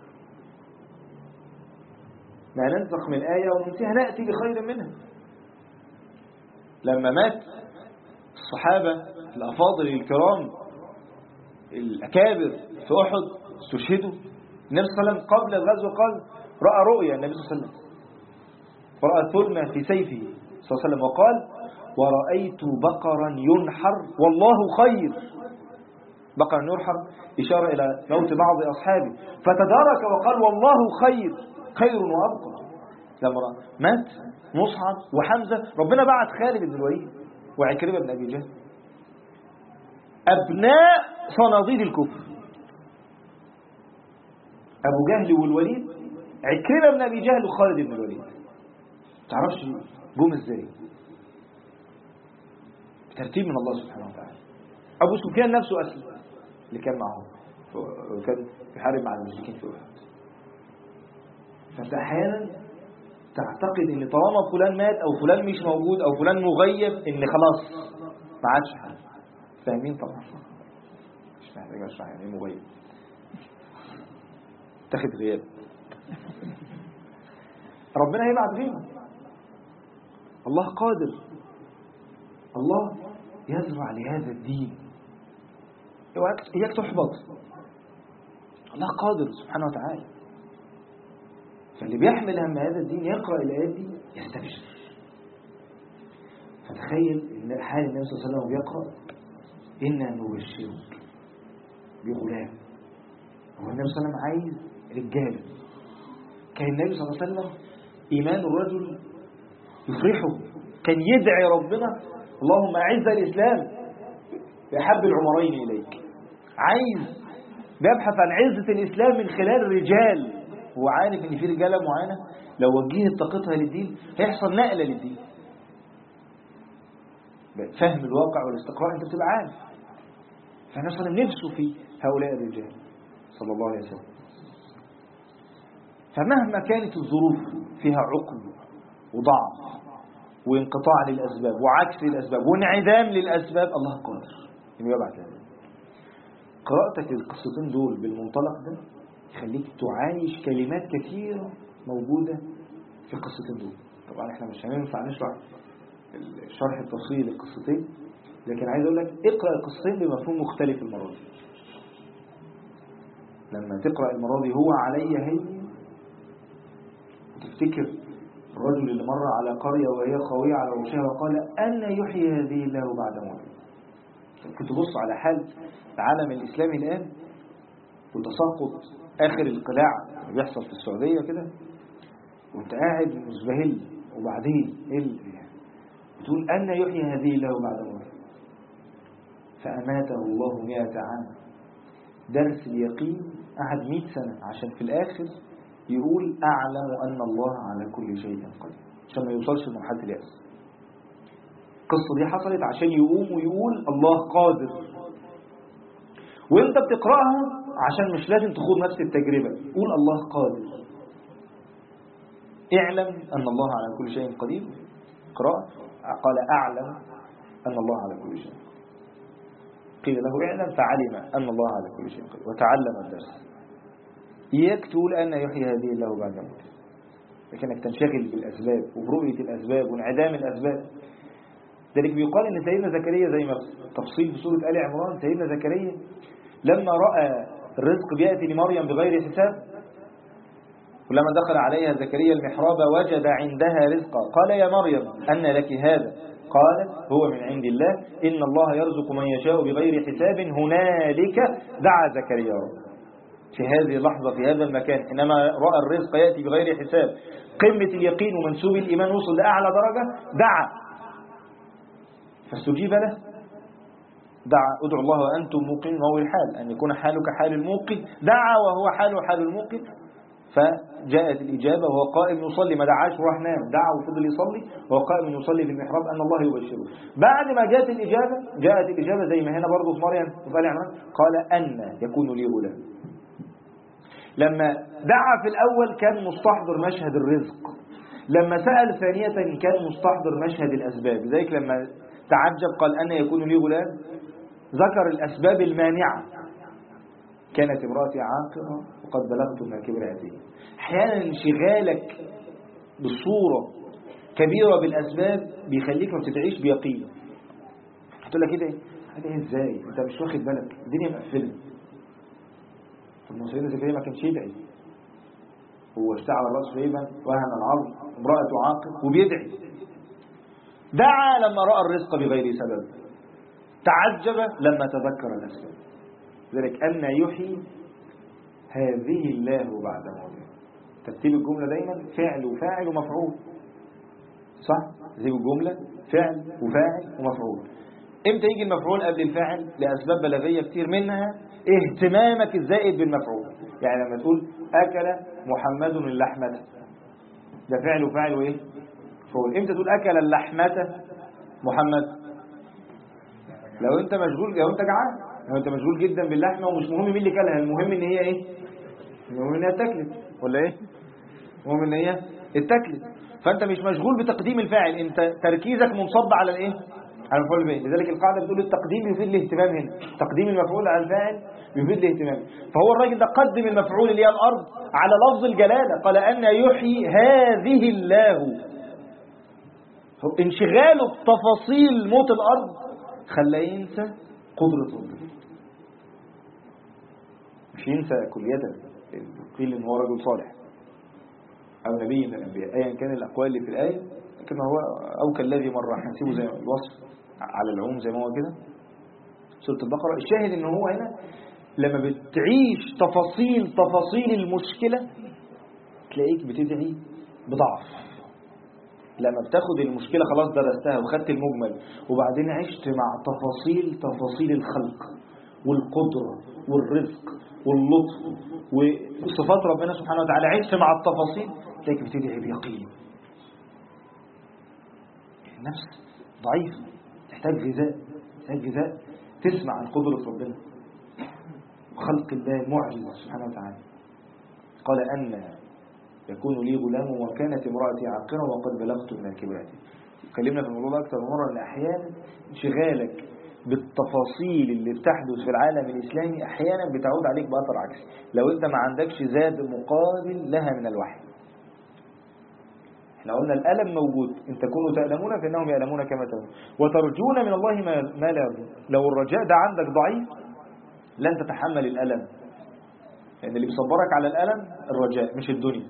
[SPEAKER 1] لا ننسخ من آية وننسيها نأتي بخير منها. لما مات الصحابة الأفاضل الكرام الأكابر في أحد استشهدوا، النبي صلى الله عليه وسلم قبل الغزو قال رأى رؤيا، النبي صلى الله عليه وسلم ورأى ثلمة في سيفه صلى الله عليه وسلم، وقال ورأيت بقرا ينحر والله خير. بقرا ينحر إشارة إلى موت بعض أصحابه، فتدارك وقال والله خير وأبقى. لما مات مصعب وحمزة ربنا بعت خالد بن الوليد وعكرمة بن أبي جهل، أبناء صناديد الكفر، أبو جهل والوليد، عكرمة بن أبي جهل وخالد بن الوليد. تعرفش جم ازاي؟ ترتيب من الله سبحانه وتعالى. أبو سفيان نفسه أسلم اللي كان معهم وكان يحارب مع المشركين في أحد. فأنت أحيانا تعتقد إن طالما فلان مات أو فلان مش موجود أو فلان مغيب إن خلاص ما عادش حد. فاهمين طبعا؟ مش محتاج أشرح يعني إيه مغيب. تاخد غياب. ربنا هيبعت غيره. الله قادر. الله يزرع لهذا الدين. إياك تحبط. الله قادر سبحانه وتعالى. فاللي بيحمل هم هذا الدين يقرأ الآيات دي يستبشر. فتخيل إن حال النبي صلى الله عليه وسلم بيقرأ إنا نبشرك بغلام. هو النبي صلى الله عليه وسلم عايز رجاله. كان النبي صلى الله عليه وسلم إيمان الرجل يفرحه، كان يدعي ربنا اللهم أعز الإسلام بأحب العمرين إليك. عايز بيبحث عن عزة الإسلام من خلال الرجال. هو عارف إن في رجالة معينة لو وجهت طاقتها للدين هيحصل نقلة للدين. فهم الواقع والاستقراء أنت بتبقى عارف. فنصل نفسه في هؤلاء الرجال صلى الله عليه وسلم. فمهما كانت الظروف فيها عقم وضعف وانقطاع للأسباب وعكس للأسباب وانعدام للأسباب، الله قادر إنه يبعث هذا. قراءتك للقصتين دول بالمنطلق ده يخليك تعايش كلمات كثيرة موجودة في القصتين دول. طبعا احنا مش هننفع نشرح الشرح التفصيلي للقصتين، لكن عايز اقول لك اقرأ القصتين بمفهوم مختلف المرة دي. لما تقرأ المرة دي هو علي هين، وتفتكر الرجل اللي مر على قرية وهي خاوية على عروشها وقال أن يحيي هذه الله بعد موته. كنت تبص على حال العالم الإسلامي الآن وتساقط آخر القلاع اللي بيحصل في السعودية كده، وانت قاعد مزبهل وبعدين بتقول أن يحيي هذه الله بعد موته. فأماته الله 100 عام. درس اليقين قعد 100 سنة عشان في الآخر يقول أعلم أن الله على كل شيء قدير. عشان ما يوصلش لمرحلة اليأس. القصة دي حصلت عشان يقوم ويقول الله قادر، وانت بتقرأها عشان مش لازم تخوض نفس التجربة، قول الله قادر، اعلم أن الله على كل شيء قدير. قراءة قال أعلم أن الله على كل شيء، قيل له اعلم فعلم أن الله على كل شيء قدير وتعلم الدرس. إياك تقول أن يحيي هذه الله بعد موت، لكنك تنشغل بالأسباب وبرؤية الأسباب وانعدام الأسباب. ذلك بيقال أن سيدنا زكريا زي ما تفصيل في سورة آل عمران، سيدنا زكريا لما رأى الرزق بيأتي لمريم بغير حساب، ولما دخل عليها زكريا المحراب وجد عندها رزقا قال يا مريم أن لك هذا؟ قالت هو من عند الله إن الله يرزق من يشاء بغير حساب. هنالك دعا زكريا ربه. في هذه اللحظة في هذا المكان حينما رأى الرزق يأتي بغير حساب، قمة اليقين ومنسوب الإيمان وصل لأعلى درجة، دعا فاستجيب له. دعا ادعوا الله وأنتم موقنون، وهو الحال أن يكون حالك حال الموقن، دعا وهو حاله حال الموقن، فجاءت الإجابة وهو قائم يصلي. ما دعاش وراح نام، دعا وفضل يصلي وهو قائم يصلي في المحراب أن الله يبشره. بعد ما جاءت الإجابة زي ما هنا برضه في مريم وفي آل عمران، قال أن يكون لي غلام. لما دعا في الأول كان مستحضر مشهد الرزق، لما سأل ثانية كان مستحضر مشهد الأسباب. لذلك لما تعجب قال أن يكون لي غلام ذكر الأسباب المانعة. كانت امرأتي عاقرة وقد بلغت من الكبر عتيه. أحيانا انشغالك بصورة كبيرة بالأسباب بيخليك ما بتدعيش بيقين. هتقول لك كده ايه ازاي انت مش واخد بالك الدنيا مقفله؟ سيدنا زكريا ما كانش يدعي، هو اشتعل الرأس شيبا وهن العظم، امرأته عاقر وبيدعي. دعا لما رأى الرزق بغير سبب، تعجب لما تذكر الأسباب. ذلك أن يحيي هذه الله بعد موته. ترتيب الجملة دايما فعل وفاعل ومفعول، صح؟ ترتيب الجملة فعل وفاعل ومفعول. امتى يجي المفعول قبل الفاعل؟ لأسباب بلاغية كتير، منها اهتمامك الزائد بالمفعول. يعني لما تقول أكل محمد اللحمة، ده فعل وفاعل وإيه؟ فعول. امتى تقول أكل اللحمة محمد؟ لو أنت مشغول، لو أنت جعان، لو أنت مشغول جدا باللحمة ومش مهم مين اللي كلها، المهم إن هي إيه؟ المهم إن هي اتاكلت ولا إيه؟ المهم إن هي اتاكلت. فأنت مش مشغول بتقديم الفاعل، أنت تركيزك منصب على الإيه؟ على المفعول به. لذلك القاعدة بتقول التقديم يفيد الاهتمام. هنا تقديم المفعول على الفاعل يفيد الاهتمام. فهو الراجل ده قدم المفعول اللي هي الأرض على لفظ الجلالة، قال أن يحيي هذه الله. انشغاله بتفاصيل موت الأرض خلاه ينسى قدرة ربنا، مش ينسى كلية. قيل إن هو رجل صالح أو نبي من الأنبياء، أيا كان الأقوال اللي في الآية، لكن هو أو كالذي مر، هنسيبه زي الوصف على العموم زي ما هو كده سورة البقرة. الشاهد إن هو هنا لما بتعيش تفاصيل المشكلة تلاقيك بتدعي بضعف. لما بتاخد المشكلة خلاص درستها وخدت المجمل، وبعدين عشت مع تفاصيل الخلق والقدرة والرزق واللطف وصفات ربنا سبحانه وتعالى، عشت مع التفاصيل تلاقيك بتدعي بيقين. النفس ضعيفة، تحتاج غذاء تسمع عن قدرة ربنا وخلق الله المعجز سبحانه وتعالى. قال أن يكون لي غلام وكانت امرأتي عاقرة وقد بلغت من الكبر عتيه. اتكلمنا في الموضوع ده أكثر من مرة، أن أحيانا انشغالك بالتفاصيل اللي بتحدث في العالم الإسلامي أحيانا بتعود عليك بأثر عكسي لو أنت ما عندكش زاد مقابل لها من الوحي. احنا قلنا الألم موجود، إن تكونوا تألمون فإنهم يألمون كما تألمون وترجون من الله ما لا يرجون. لو الرجاء ده عندك ضعيف لن تتحمل الألم، لأن اللي بيصبرك على الألم الرجاء مش الدنيا،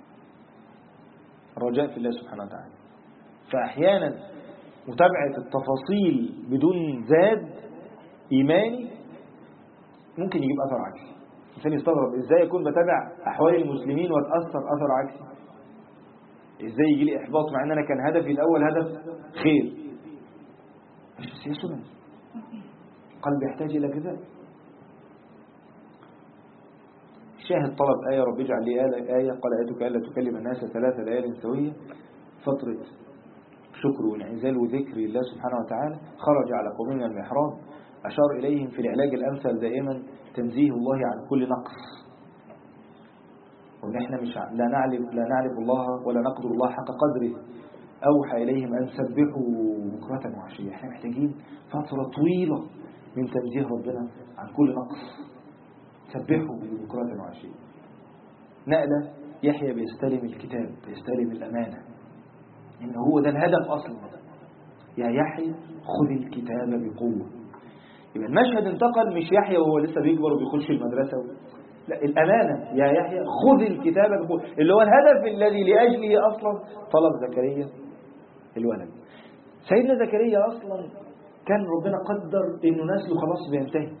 [SPEAKER 1] الرجاء في الله سبحانه وتعالى. فأحيانا متابعة التفاصيل بدون زاد إيماني ممكن يجيب أثر عكسي. الإنسان يستغرب إزاي يكون بتابع أحوال المسلمين وتأثر أثر عكسي، إزاي يجي لي إحباط مع أن أنا كان هدفي الأول هدف خير. بس هي سنن، القلب يحتاج إلى غذاء. شاهد طلب آية رب اجعل لي آية، قال آيتك ألا تكلم الناس 3 ليال سوية. فترة شكر وانعزال وذكر لله سبحانه وتعالى، خرج على قومه من المحراب أشار إليهم في العلاج الأمثل دائما تنزيه الله عن كل نقص، وإن إحنا لا نعرف الله ولا نقدر الله حق قدره. أوحى إليهم أن سبحوا بكرة وعشية. إحنا محتاجين فترة طويلة من تنزيه ربنا عن كل نقص. سبحوا بكرة وعشية. نقلة يحيى بيستلم الكتاب، بيستلم الأمانة، إن هو ده الهدف أصلا. يا يحيى خذ الكتاب بقوة. يبقى المشهد انتقل، مش يحيى وهو لسه بيكبر وبيخش المدرسة لا، الأمانة. يا يحيى خذ الكتاب بقوة، اللي هو الهدف الذي لأجله أصلا طلب زكريا الولد. سيدنا زكريا أصلا كان ربنا قدر إنه نسله خلاص بينتهي.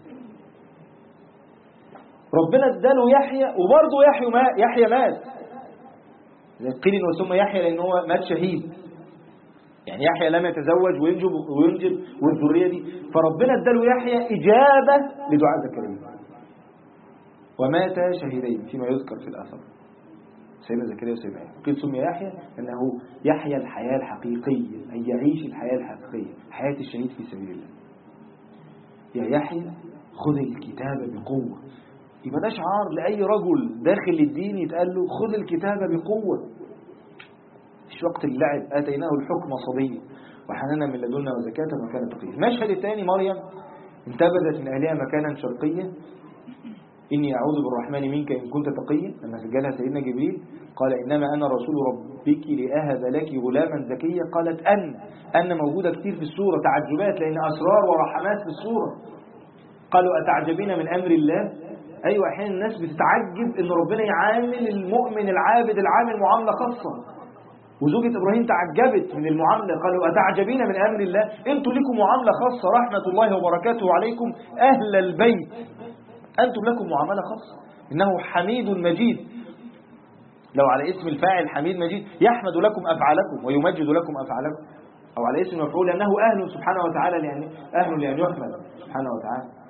[SPEAKER 1] ربنا اداله يحيى، وبرضه يحيى مات. قيل إنه ثم يحيى لأنه هو مات شهيد، يعني يحيى لم يتزوج وينجب والذرية دي، فربنا اداله يحيى إجابة لدعاء زكريا. ومات شهيدين فيما يذكر في الأثر، سيدنا زكريا وسيدنا يحيى. قيل سمي يحيى أنه يحيى الحياة الحقيقية، أي يعيش الحياة الحقيقية، حياة الشهيد في سبيل الله. يا يحيى خذ الكتاب بقوة. يبقى ده شعار لأي رجل داخل الدين يتقال له خذ الكتاب بقوة. مش وقت اللعب. آتيناه الحكم صبيا وحنانا من لدنا وزكاة وكان تقيا. المشهد الثاني، مريم انتبذت من أهلها مكانا شرقيا. إني أعوذ بالرحمن منك إن كنت تقيا. لما سجلها سيدنا جبريل قال إنما أنا رسول ربك لأهب لك غلاما زكيا. قالت أن موجودة كتير في السورة، تعجبات لأن أسرار ورحمات في السورة. قالوا أتعجبين من أمر الله. أيوة، أحيانا الناس بتتعجب إن ربنا يعامل المؤمن العابد العامل معاملة خاصة. وزوجة إبراهيم تعجبت من المعاملة، قالوا أتعجبين من أمر الله. أنتم لكم معاملة خاصة، رحمة الله وبركاته عليكم أهل البيت، أنتم لكم معاملة خاصة. إنه حميد مجيد. لو على اسم الفاعل حميد مجيد يحمد لكم أفعالكم ويمجد لكم أفعالكم، أو على اسم المفعول لأنه أهل سبحانه وتعالى، يعني أهل لأن يحمد سبحانه وتعالى.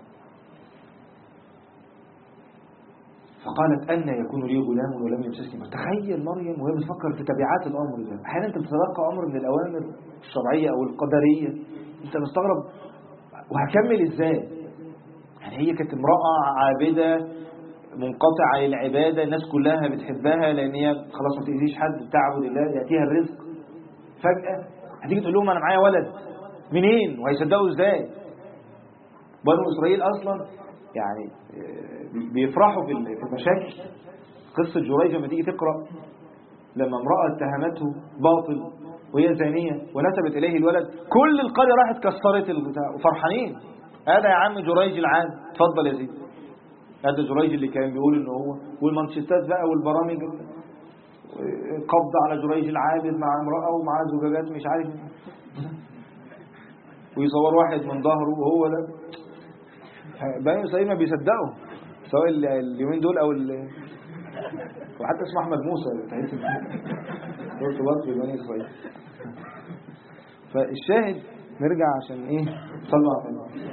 [SPEAKER 1] فقالت أن يكون لي غلام ولم يمسسني. تخيل مريم وهي بتفكر في تبعات الأمر ده. أحيانا أنت بتتلقى أمر من الأوامر الشرعية أو القدرية أنت مستغرب وهكمل إزاي. يعني هي كانت امرأة عابدة منقطعة للعبادة، الناس كلها بتحبها لأن هي خلاص ما تأذيش حد، بتعبد الله يأتيها الرزق. فجأة هتيجي تقول لهم أنا معايا ولد، منين وهيصدقوا إزاي؟ بنو إسرائيل أصلا يعني بيفرحوا في المشاكل. قصة جريج لما تيجي تقرأ، لما امرأة اتهمته باطل وهي زانية ونسبت إليه الولد، كل القرية راحت كسرت البتاع وفرحانين. هذا يا عم جريج العام، اتفضل يا سيدي. هذا جريج اللي كان بيقول إنه هو، والمانشيتات بقى والبرامج قبض على جريج العابد مع امرأة ومع زجاجات مش عارف، ويصور واحد من ظهره وهو ده. بني إسرائيل ما بيصدقوا، سواء اليومين دول أو وحتى اسمه أحمد موسى تحس ارتباط في بني إسرائيل. فالشاهد نرجع عشان إيه صلوا على الله.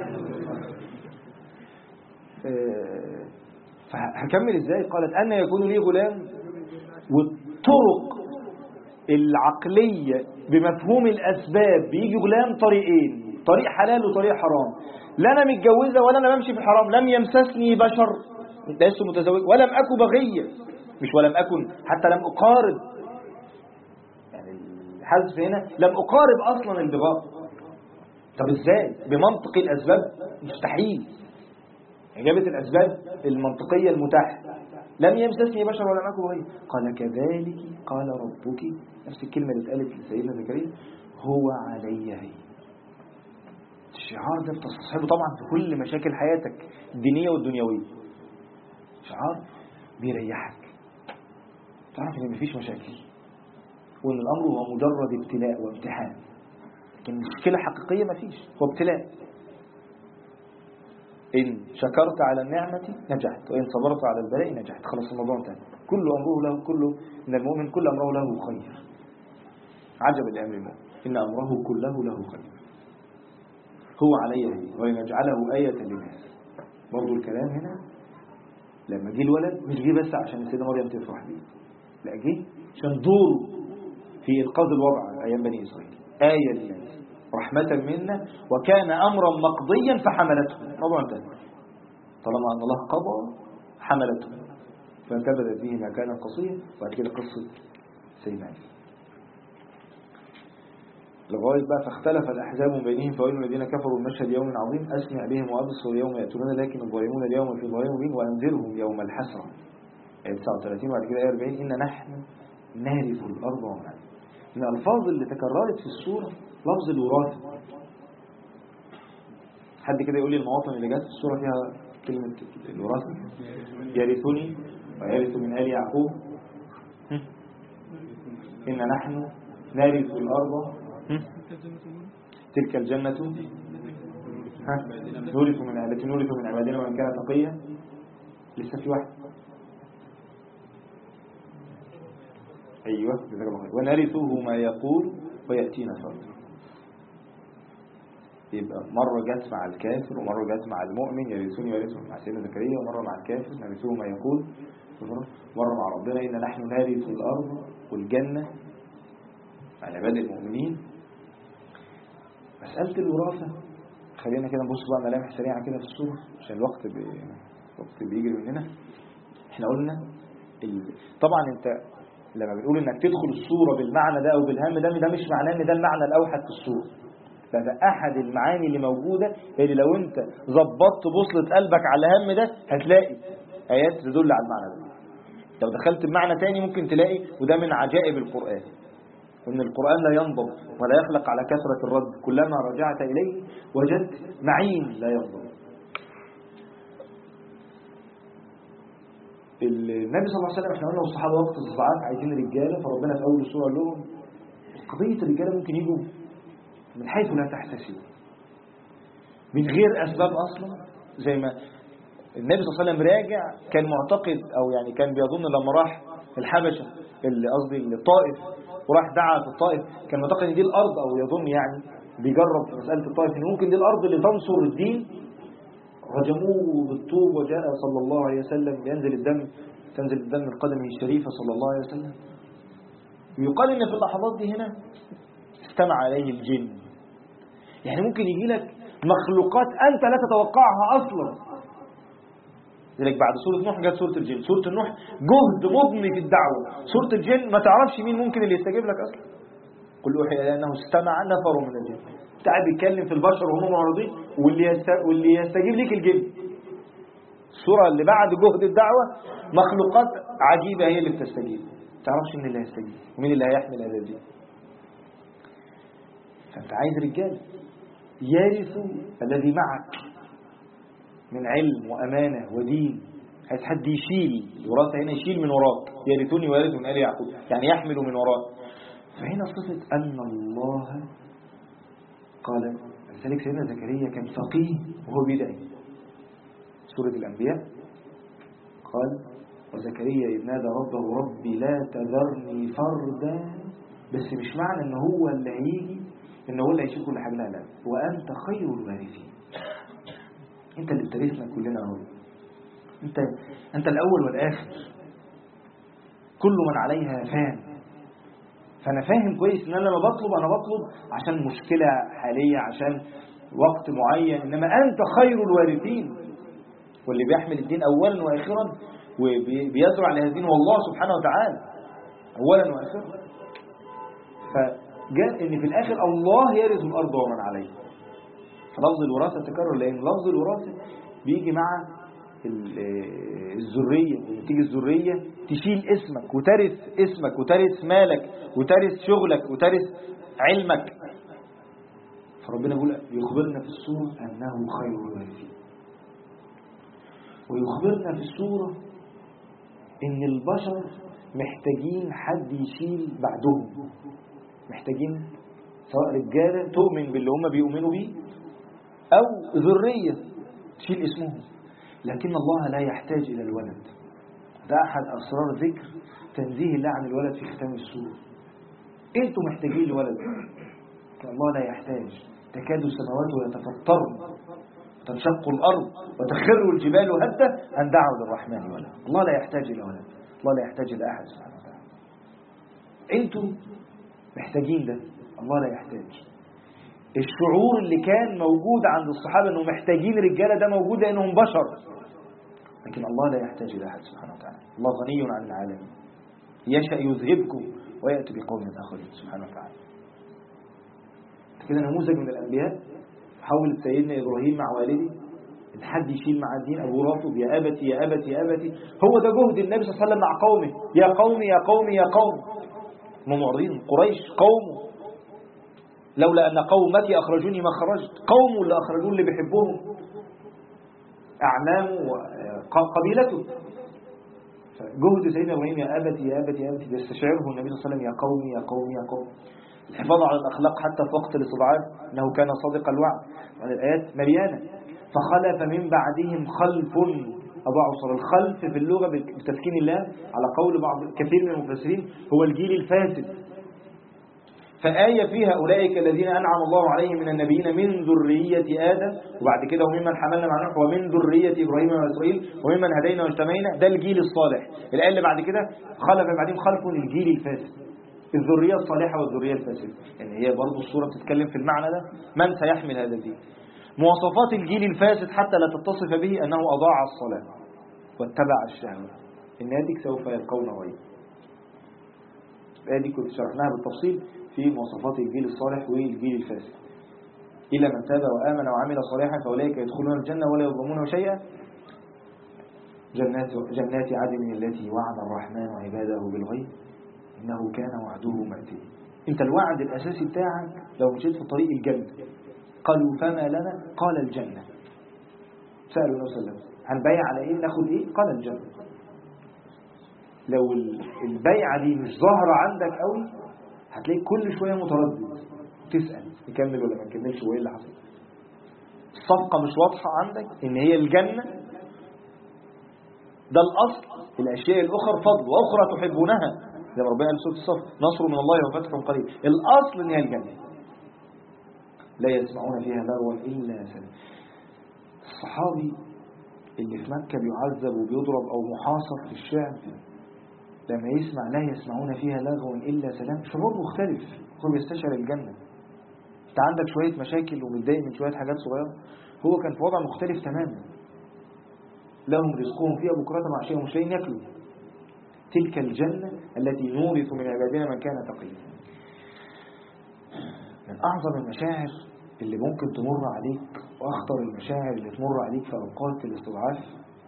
[SPEAKER 1] فهكمل إزاي. قالت أن يكون لي غلام. والطرق العقلية بمفهوم الأسباب بيجي غلام طريقين، طريق حلال وطريق حرام. لا أنا متجوزة ولا أنا بمشي في الحرام، لم يمسسني بشر، لست متزوج ولم أكن بغية، مش ولم أكن، حتى لم أقارب. يعني الحذف هنا لم أقارب أصلا البغاء. طب إزاي؟ بمنطق الأسباب مستحيل. إجابة الأسباب المنطقية المتاحة. لم يمسسني بشر ولم أكن بغية. قال كذلك قال ربك، نفس الكلمة اللي اتقالت لسيدنا زكريا، هو علي هين. الشعار ده بتصحبه طبعا في كل مشاكل حياتك الدينية والدنيوية. شعار بيريحك، تعرف ان مفيش مشاكل، وان الامر هو مجرد ابتلاء وامتحان، لكن مشكلة حقيقية مفيش، هو ابتلاء. ان شكرت على النعمة نجحت، وان صبرت على البلاء نجحت. خلاص الموضوع انتهى. كل امره له، كله من المؤمن كل امره له خير. عجب الامر المؤمن ان امره كله له خير. هو علي ولنجعله آية للناس. برضو الكلام هنا لما جه الولد مش جه بس عشان السيدة مريم تفرح بيه، لا جه عشان دوره في إنقاذ الوضع أيام بني إسرائيل، آية لله رحمة منا وكان أمرا مقضيا فحملته. موضوع انتهى، طالما أن الله قضى حملته فانتبذت به مكانا قصيا. وبعد كده قصة سيناء لغاية بقى فاختلف الأحزاب من بينهم فويل الذين كفروا المشهد يوم عظيم أسمع بهم وأبصر يوم يأتون لكن الظالمون اليوم في ضلال مبين وأنذرهم يوم الحسرة. آية 39 وبعد كده آية 40 إن نحن نرث الأرض ومن عليها. من الألفاظ اللي تكررت في السورة لفظ الوراثة. حد كده يقول لي المواطن اللي جت في السورة فيها كلمة الوراثة؟ يرثني ويرث من آل يعقوب، إن نحن نرث الأرض، تلك الجنة نورث من عبادنا ومن كان تقيا. لسه في واحد، أيوة جزاك الله خير. ونرثه ما يقول ويأتينا فردا. يبقى مرة جت مع الكافر ومرة جت مع المؤمن يرثوني ويرثون مع سيدنا زكريا، ومرة مع الكافر نرثه ما يقول، مرة مع ربنا إن نحن نرث الأرض والجنة مع العباد المؤمنين. مسألة الوراثة خلينا كده نبص بقى ملامح سريعة كده في الصورة عشان الوقت بيجري مننا. احنا قلنا طبعا انت لما بنقول انك تدخل الصورة بالمعنى ده او بالهم ده مش معناه ان ده المعنى الاوحد في الصورة. ده احد المعاني اللي موجودة اللي لو انت ظبطت بوصلة قلبك على الهم ده هتلاقي ايات تدل على المعنى ده. لو دخلت بمعنى تاني ممكن تلاقي، وده من عجائب القرآن، ان القرآن لا ينضب ولا يخلق على كثرة الرد، كلما رجعت اليه وجدت معين لا ينضب. النبي صلى الله عليه وسلم احنا قلنا والصحابه وقت الصراعات عايزين رجاله، فربنا في اول السوره قال لهم قضيه الرجاله ممكن يجوا من حيث لا تحتسبوا من غير اسباب اصلا. زي ما النبي صلى الله عليه وسلم راجع كان معتقد او يعني كان بيظن لما راح الحبشه اللي قصدي الطائف وراح دعا في الطائف كان معتقد ان دي الارض، او يظن يعني بيجرب في مساله الطائف ان ممكن دي الارض اللي تنصر الدين. رجموه بالطوب وجاء صلى الله عليه وسلم تنزل الدم من قدمه الشريفة صلى الله عليه وسلم. ويقال ان في اللحظات دي هنا استمع عليه الجن. يعني ممكن يجي لك مخلوقات انت لا تتوقعها اصلا. لذلك بعد سورة نوح جاءت سورة الجن. سورة النوح جهد مضني في الدعوة. سورة الجن ما تعرفش مين ممكن اللي يستجيب لك اصلا. قل اوحي الي انه استمع نفر من الجن. تعال بيتكلم في البشر وهم معرضين واللي يستجيب ليك الجن. السورة اللي بعد جهد الدعوة مخلوقات عجيبة هي اللي بتستجيب. ما تعرفش مين اللي هيستجيب ومين اللي هيحمل هذا الدين. فانت عايز رجال يرثوا الذي معك من علم وأمانة ودين. عايز حد يشيل الوراثة هنا، يشيل من وراك. يرثوني ويرث من آل يعقوب، يعني يحمل من وراك. فهنا صفة أن الله قال. لذلك سيدنا زكريا كان فقيه وهو بيدعي. سورة الأنبياء قال وزكريا إذ نادى ربه ربي لا تذرني فردا. بس مش معنى ان هو اللي هيجي ان هو اللي هيشيل كل حاجة، لا وأنت خير الوارثين. انت اللي بترثنا كلنا اهو. انت الأول والآخر، كل من عليها فان. فأنا فاهم كويس ان انا لما بطلب عشان مشكلة حالية، عشان وقت معين، انما انت خير الوارثين. واللي بيحمل الدين اولا واخرا وبيزرع لهذا الدين والله سبحانه وتعالى اولا واخرا. فجاء ان في الاخر الله يرث الارض ومن عليها. فلفظ الوراثة تكرر لان لفظ الوراثة بيجي مع الذرية. تيجي الذرية تشيل اسمك وترث اسمك وترث مالك وترث شغلك وترث علمك. فربنا يخبرنا في السورة أنه خير الوارثين، ويخبرنا في السورة إن البشر محتاجين حد يشيل بعدهم. محتاجين سواء رجالة تؤمن باللي هم بيؤمنوا بيه أو ذرية تشيل اسمهم. لكن الله لا يحتاج إلى الولد. ده أحد أسرار ذكر تنزيه الله عن الولد في ختام السورة. أنتم محتاجين لولد، الله لا يحتاج. تكاد السماوات يتفطرن وتنشق الأرض وتخر الجبال هدا أن دعوا للرحمن ولدا. الله لا يحتاج إلى ولد، الله لا يحتاج إلى أحد سبحانه وتعالى. أنتم
[SPEAKER 2] محتاجين ده، الله لا يحتاج. الشعور اللي كان موجود عند الصحابة أنهم محتاجين رجالة ده موجود لأنهم بشر، لكن الله لا يحتاج إلى أحد سبحانه وتعالى. الله غني عن العالمين، يشأ يذهبكم ويأتي بقوم آخرين سبحانه وتعالى. كده نموذج من الأنبياء. حاول سيدنا إبراهيم مع والدي إن حد يشيل مع الدين، أبو رافض يا أبتي يا أبتي يا أبتي. هو ده جهد النبي صلى الله عليه وسلم مع قومه، يا قوم يا قوم يا قوم. هم معرضين، قريش قومه، لولا أن قومتي أخرجوني ما خرجت. قومه اللي أخرجون اللي بيحبهم، أعمامه وقبيلته. جهد سيدنا إبراهيم يا أبتي يا أبتي يا أبتي يستشعره النبي صلى الله عليه وسلم يا قوم يا قوم يا قوم. الحفاظ على الأخلاق حتى في وقت الاستضعاف، إنه كان صادق الوعد. يعني الآيات مليانة. فخلف من بعدهم خلف أضاعوا الصلاة. الخلف في اللغة بتسكين الله على قول بعض كثير من المفسرين هو الجيل الفاسد. فآية فيها أولئك الذين أنعم الله عليهم من النبيين من ذرية آدم، وبعد كده وممن حملنا مع نوح ومن ذرية إبراهيم وإسرائيل وممن هدينا واجتبينا. ده الجيل الصالح. الآية اللي بعد كده خلف بعدهم خلف الجيل الفاسد، الذرية الصالحة والذرية الفاسدة. يعني هي برضو الصورة بتتكلم في المعنى ده، من سيحمل هذا الدين. مواصفات الجيل الفاسد حتى لا تتصف به أنه أضاع الصلاة واتبع الشهوة. النادك سوف يلقون غيب. الآية دي كنت شرحناها بالتفصيل في مواصفات الجيل الصالح والجيل الفاسد. إلا من تاب وآمن وعمل صالحا فأولئك يدخلون الجنة ولا يظلمون شيئا. جنات عدن التي وعد الرحمن عباده بالغيب إنه كان وعده مأتيا. أنت الوعد الأساسي بتاعك لو مشيت في طريق الجنة. قالوا فما لنا؟ قال الجنة. سألوا النبي صلى الله عليه وسلم هنبيع على إيه؟ ناخد إيه؟ قال الجنة. لو البيعة دي مش ظاهرة عندك قوي هتلاقي كل شوية متردد تسأل نكمل ولا ما نكملش وإيه اللي حصل. الصفقة مش واضحة عندك إن هي الجنة، ده الأصل. الأشياء الأخرى فضل وأخرى تحبونها، زي ما ربنا قال سورة الصف نصر من الله وفتح قريب. الأصل إن هي الجنة. لا يسمعون فيها لغوا إلا سلام. الصحابي اللي في مكة بيعذب وبيضرب أو محاصر في الشعب لما يسمع لا يسمعون فيها لغوا إلا سلام، شعور مختلف. هو بيستشعر الجنة. انت عندك شوية مشاكل ومتضايق من شوية حاجات صغيرة، هو كان في وضع مختلف تماما. لهم رزقهم فيها بكرة وعشية ومش لاقيين ياكلوا. تلك الجنة التي نورث من عبادنا من كان تقيا. من أعظم المشاعر اللي ممكن تمر عليك وأخطر المشاعر اللي تمر عليك في أوقات الاستضعاف،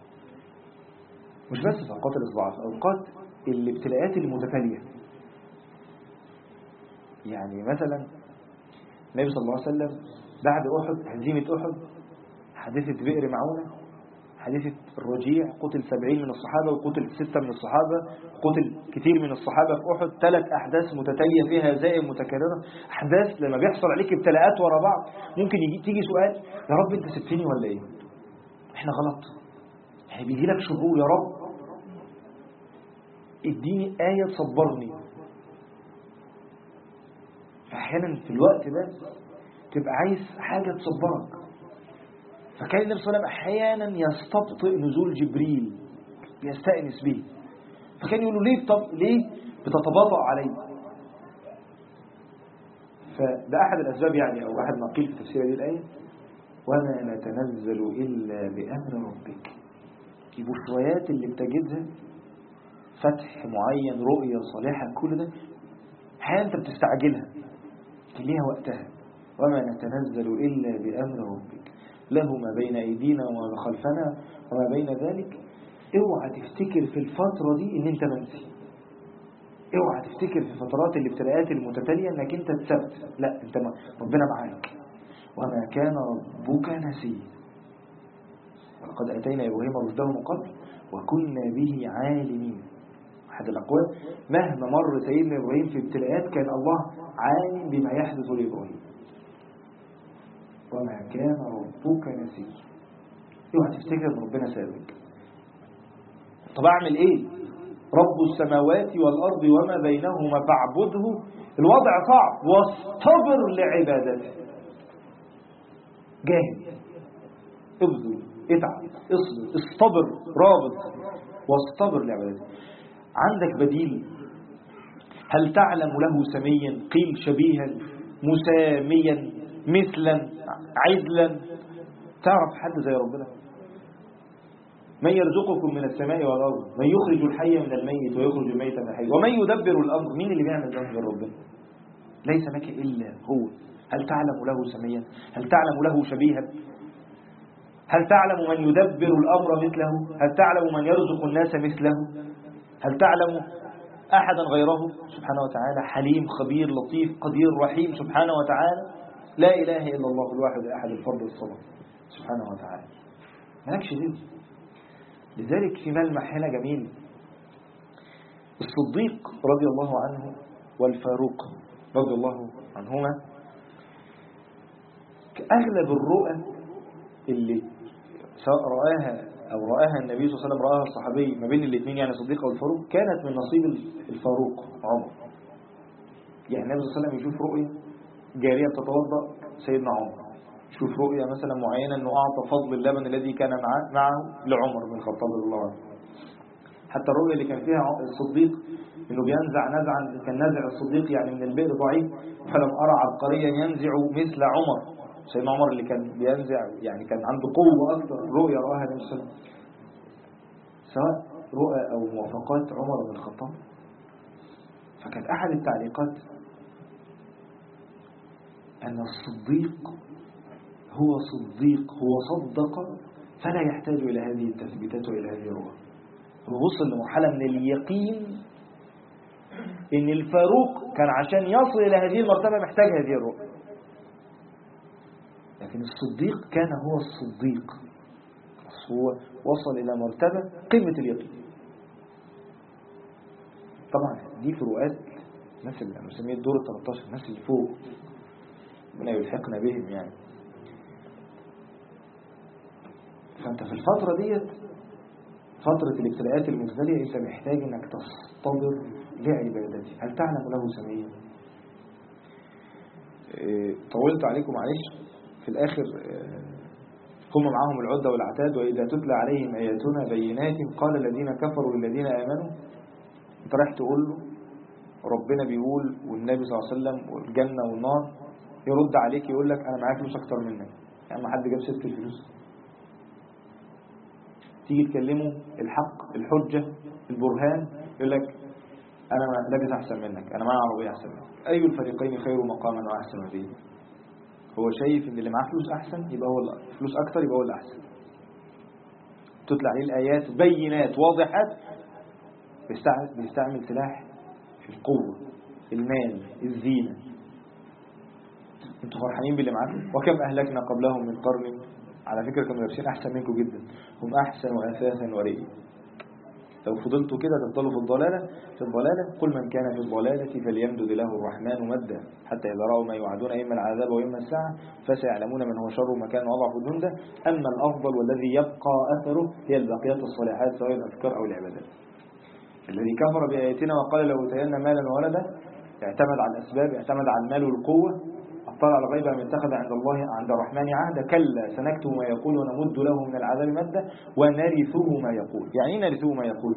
[SPEAKER 2] مش بس في أوقات الاستضعاف، أوقات الابتلاءات المتتالية. يعني مثلا النبي صلى الله عليه وسلم بعد أحد، هزيمة أحد، حادثة بئر معونة، حادثة الرجيع، قتل 70 من الصحابة وقتل 6 من الصحابة، قتل كتير من الصحابة في أحد. 3 أحداث متتالية فيها هزائم متكررة. أحداث لما بيحصل عليك ابتلاءات ورا بعض ممكن تيجي سؤال يا رب أنت سبتني ولا إيه؟ إحنا غلط. يعني بيجي لك شعور يا رب اديني آية تصبرني. فأحيانا في الوقت ده تبقى عايز حاجة تصبرك. فكان النبي صلى الله عليه وسلم أحيانا يستبطئ نزول جبريل، يستأنس به. فكان يقول له ليه بتتباطأ علي؟ فده أحد الأسباب يعني، أو أحد ما قيل في تفسير هذه الآية وما نتنزل إلا بأمر ربك. البشريات اللي بتجدها، فتح معين، رؤية صالحة، كل ده أحيانا أنت بتستعجلها لكن ليها وقتها. وما نتنزل إلا بأمر ربك له ما بين أيدينا وما خلفنا وما بين ذلك. اوعى تفتكر في الفترة دي ان انت منسي. اوعى تفتكر في فترات الابتلاءات المتتالية انك انت اتسبت. لا، انت ربنا معاك. وما كان ربك نسيا. ولقد أتينا إبراهيم رشده من قبل وكنا به عالمين. أحد الأقوال مهما مر سيدنا إبراهيم في ابتلاءات كان الله عالم بما يحدث لإبراهيم. وما كان ربك نسيا. اوعى تفتكر ان ربنا سابك. طب اعمل ايه؟ رب السماوات والارض وما بينهما فاعبده. الوضع صعب، واصطبر لعبادته. جاهد، ابذل، اتعب، اصبر، اصطبر، رابط، واصطبر لعبادته. عندك بديل هل تعلم له سميا؟ قيل شبيها، مساميا، مثلا، عدلا. تعرف حد زي ربنا؟ من يرزقكم من السماء والأرض، من يخرج الحي من الميت ويخرج الميت من الحي، ومن يدبر الأمر. مين اللي بيعمل ده غير ربنا؟ ليس لك إلا هو. هل تعلم له سميا؟ هل تعلم له شبيها؟ هل تعلم من يدبر الأمر مثله؟ هل تعلم من يرزق الناس مثله؟ هل تعلم أحدا غيره سبحانه وتعالى؟ حليم، خبير، لطيف، قدير، رحيم سبحانه وتعالى. لا إله إلا الله الواحد الأحد الفرد الصمد سبحانه وتعالى. مالكش دين. لذلك في ملمح هنا جميل. الصديق رضي الله عنه والفاروق رضي الله عنهما أغلب الرؤى اللي سواء رآها النبي صلى الله عليه وسلم، رآها الصحابي ما بين الاثنين، يعني الصديق والفاروق، كانت من نصيب الفاروق عمر. يعني النبي صلى الله عليه وسلم يشوف رؤية جارية تتوضأ، سيدنا عمر يشوف رؤية مثلا معينة أنه أعطى فضل اللبن الذي كان معه لعمر بن الخطاب رضي الله عنه. حتى الرؤية اللي كان فيها الصديق أنه بينزع نزعا، كان نزع الصديق يعني من البئر ضعيف، فلم أرى عبقريا ينزع مثل عمر. سيدنا عمر اللي كان بينزع يعني كان عنده قوة أكثر. رؤية رآها النبي صلى الله عليه وسلم، سواء رؤى أو موافقات عمر بن الخطاب. فكانت أحد التعليقات أن الصديق هو صديق، هو صدق فلا يحتاج إلى هذه التثبيتات وإلى هذه الرؤى. هو وصل لمرحلة من اليقين إن الفاروق كان عشان يصل إلى هذه المرتبة محتاج هذه الرؤى، لكن الصديق كان هو الصديق، هو وصل إلى مرتبة قمة اليقين. طبعا دي فروقات الناس اللي نسميه الدور 13، الناس اللي فوق ربنا يلحقنا بهم يعني. فأنت في الفترة ديت، فترة الابتلاءات المتتالية، أنت محتاج أنك تصطبر لعبادتي. هل تعلم له سميا؟ طولت عليكم معلش. في الآخر هم معهم العدة والعتاد، وإذا تتلى عليهم آياتنا بينات قال الذين كفروا للذين آمنوا. أنت رايح تقول له ربنا بيقول والنبي صلى الله عليه وسلم والجنة والنار، يرد عليك يقول لك أنا معايا فلوس أكتر منك. يعني ما حد جاب ست الفلوس. تيجي تكلمه الحق، الحجة، البرهان، يقول لك أنا لابس أحسن منك، أنا معايا عربية أحسن منك. أي الفريقين خير مقاما وأحسن مدينة؟ هو شايف ان اللي معاه فلوس احسن يبقى هو فلوس اكتر يبقى هو اللي احسن. تطلع عليه الايات بينات واضحات، بيستعمل سلاح في القوه، المال، الزينه. انتوا فرحانين باللي معاكم؟ وكم اهلكنا قبلهم من قرن. على فكره كانوا لابسين احسن منكم جدا، هم احسن واثاثا ورئيا. لو فضلتوا كده تفضلوا في الضلالة. قل من كان في الضلالة فليمدد له الرحمن مدا حتى إذا رأوا ما يوعدون إما العذاب وإما الساعة فسيعلمون من هو شر مكان وأضعف جندا. أما الأفضل والذي يبقى أثره هي الباقيات الصالحات سواء الأذكار أو العبادات. الذي كفر بآياتنا وقال لو أوتينا مالا وولدا اعتمد على الأسباب، اعتمد على المال والقوة، اطلع على الغيب من اتخذ عند الله عند الرحمن عهدا. كلا سنكتب ما يقول ونمد له من العذاب مدا ونرثه ما يقول. يعني ايه نرثه ما يقول؟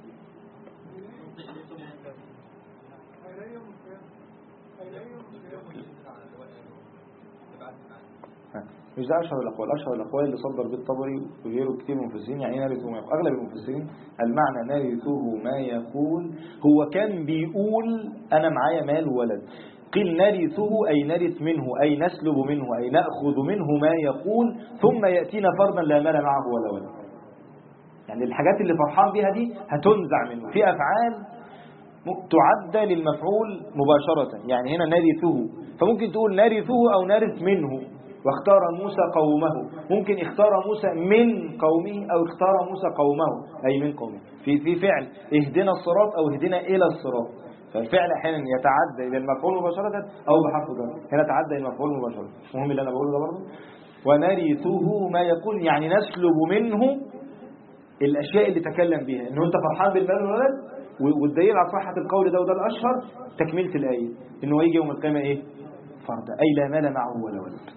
[SPEAKER 2] مش ده أشهر الأقوال. أشهر الأقوال اللي صدر بالطبري وغيره كتير من المفسرين. يعني نرثه ما يقول، أغلب المفسرين المعنى نرثه ما يقول هو كان بيقول أنا معايا مال وولد، قيل نرثه أي نرث منه، أي نسلب منه، أي نأخذ منه ما يقول ثم يأتينا فردا لا مال معه ولا ولد. يعني الحاجات اللي فرحان بها دي هتنزع منه. في أفعال تعدى للمفعول مباشرة، يعني هنا نرثه، فممكن تقول نرثه أو نرث منه. واختار موسى قومه، ممكن اختار موسى من قومه أو اختار موسى قومه أي من قومه. في فعل اهدنا الصراط أو اهدنا إلى الصراط، فالفعل احيانا يتعدى الى المفعول مباشره او بحرف جر. هنا تعدى الى المفعول مباشره. مش مهم اللي انا بقوله ده برضه. ونرثه ما يقول، يعني نسلب منه الاشياء اللي تكلم بها. انه انت فرحان بالمال والولد، والدليل على صحه القول ده وده الاشهر تكمله الايه، انه هيجي يوم القيامه ايه؟ فردا، اي لا مال معه ولا ولد.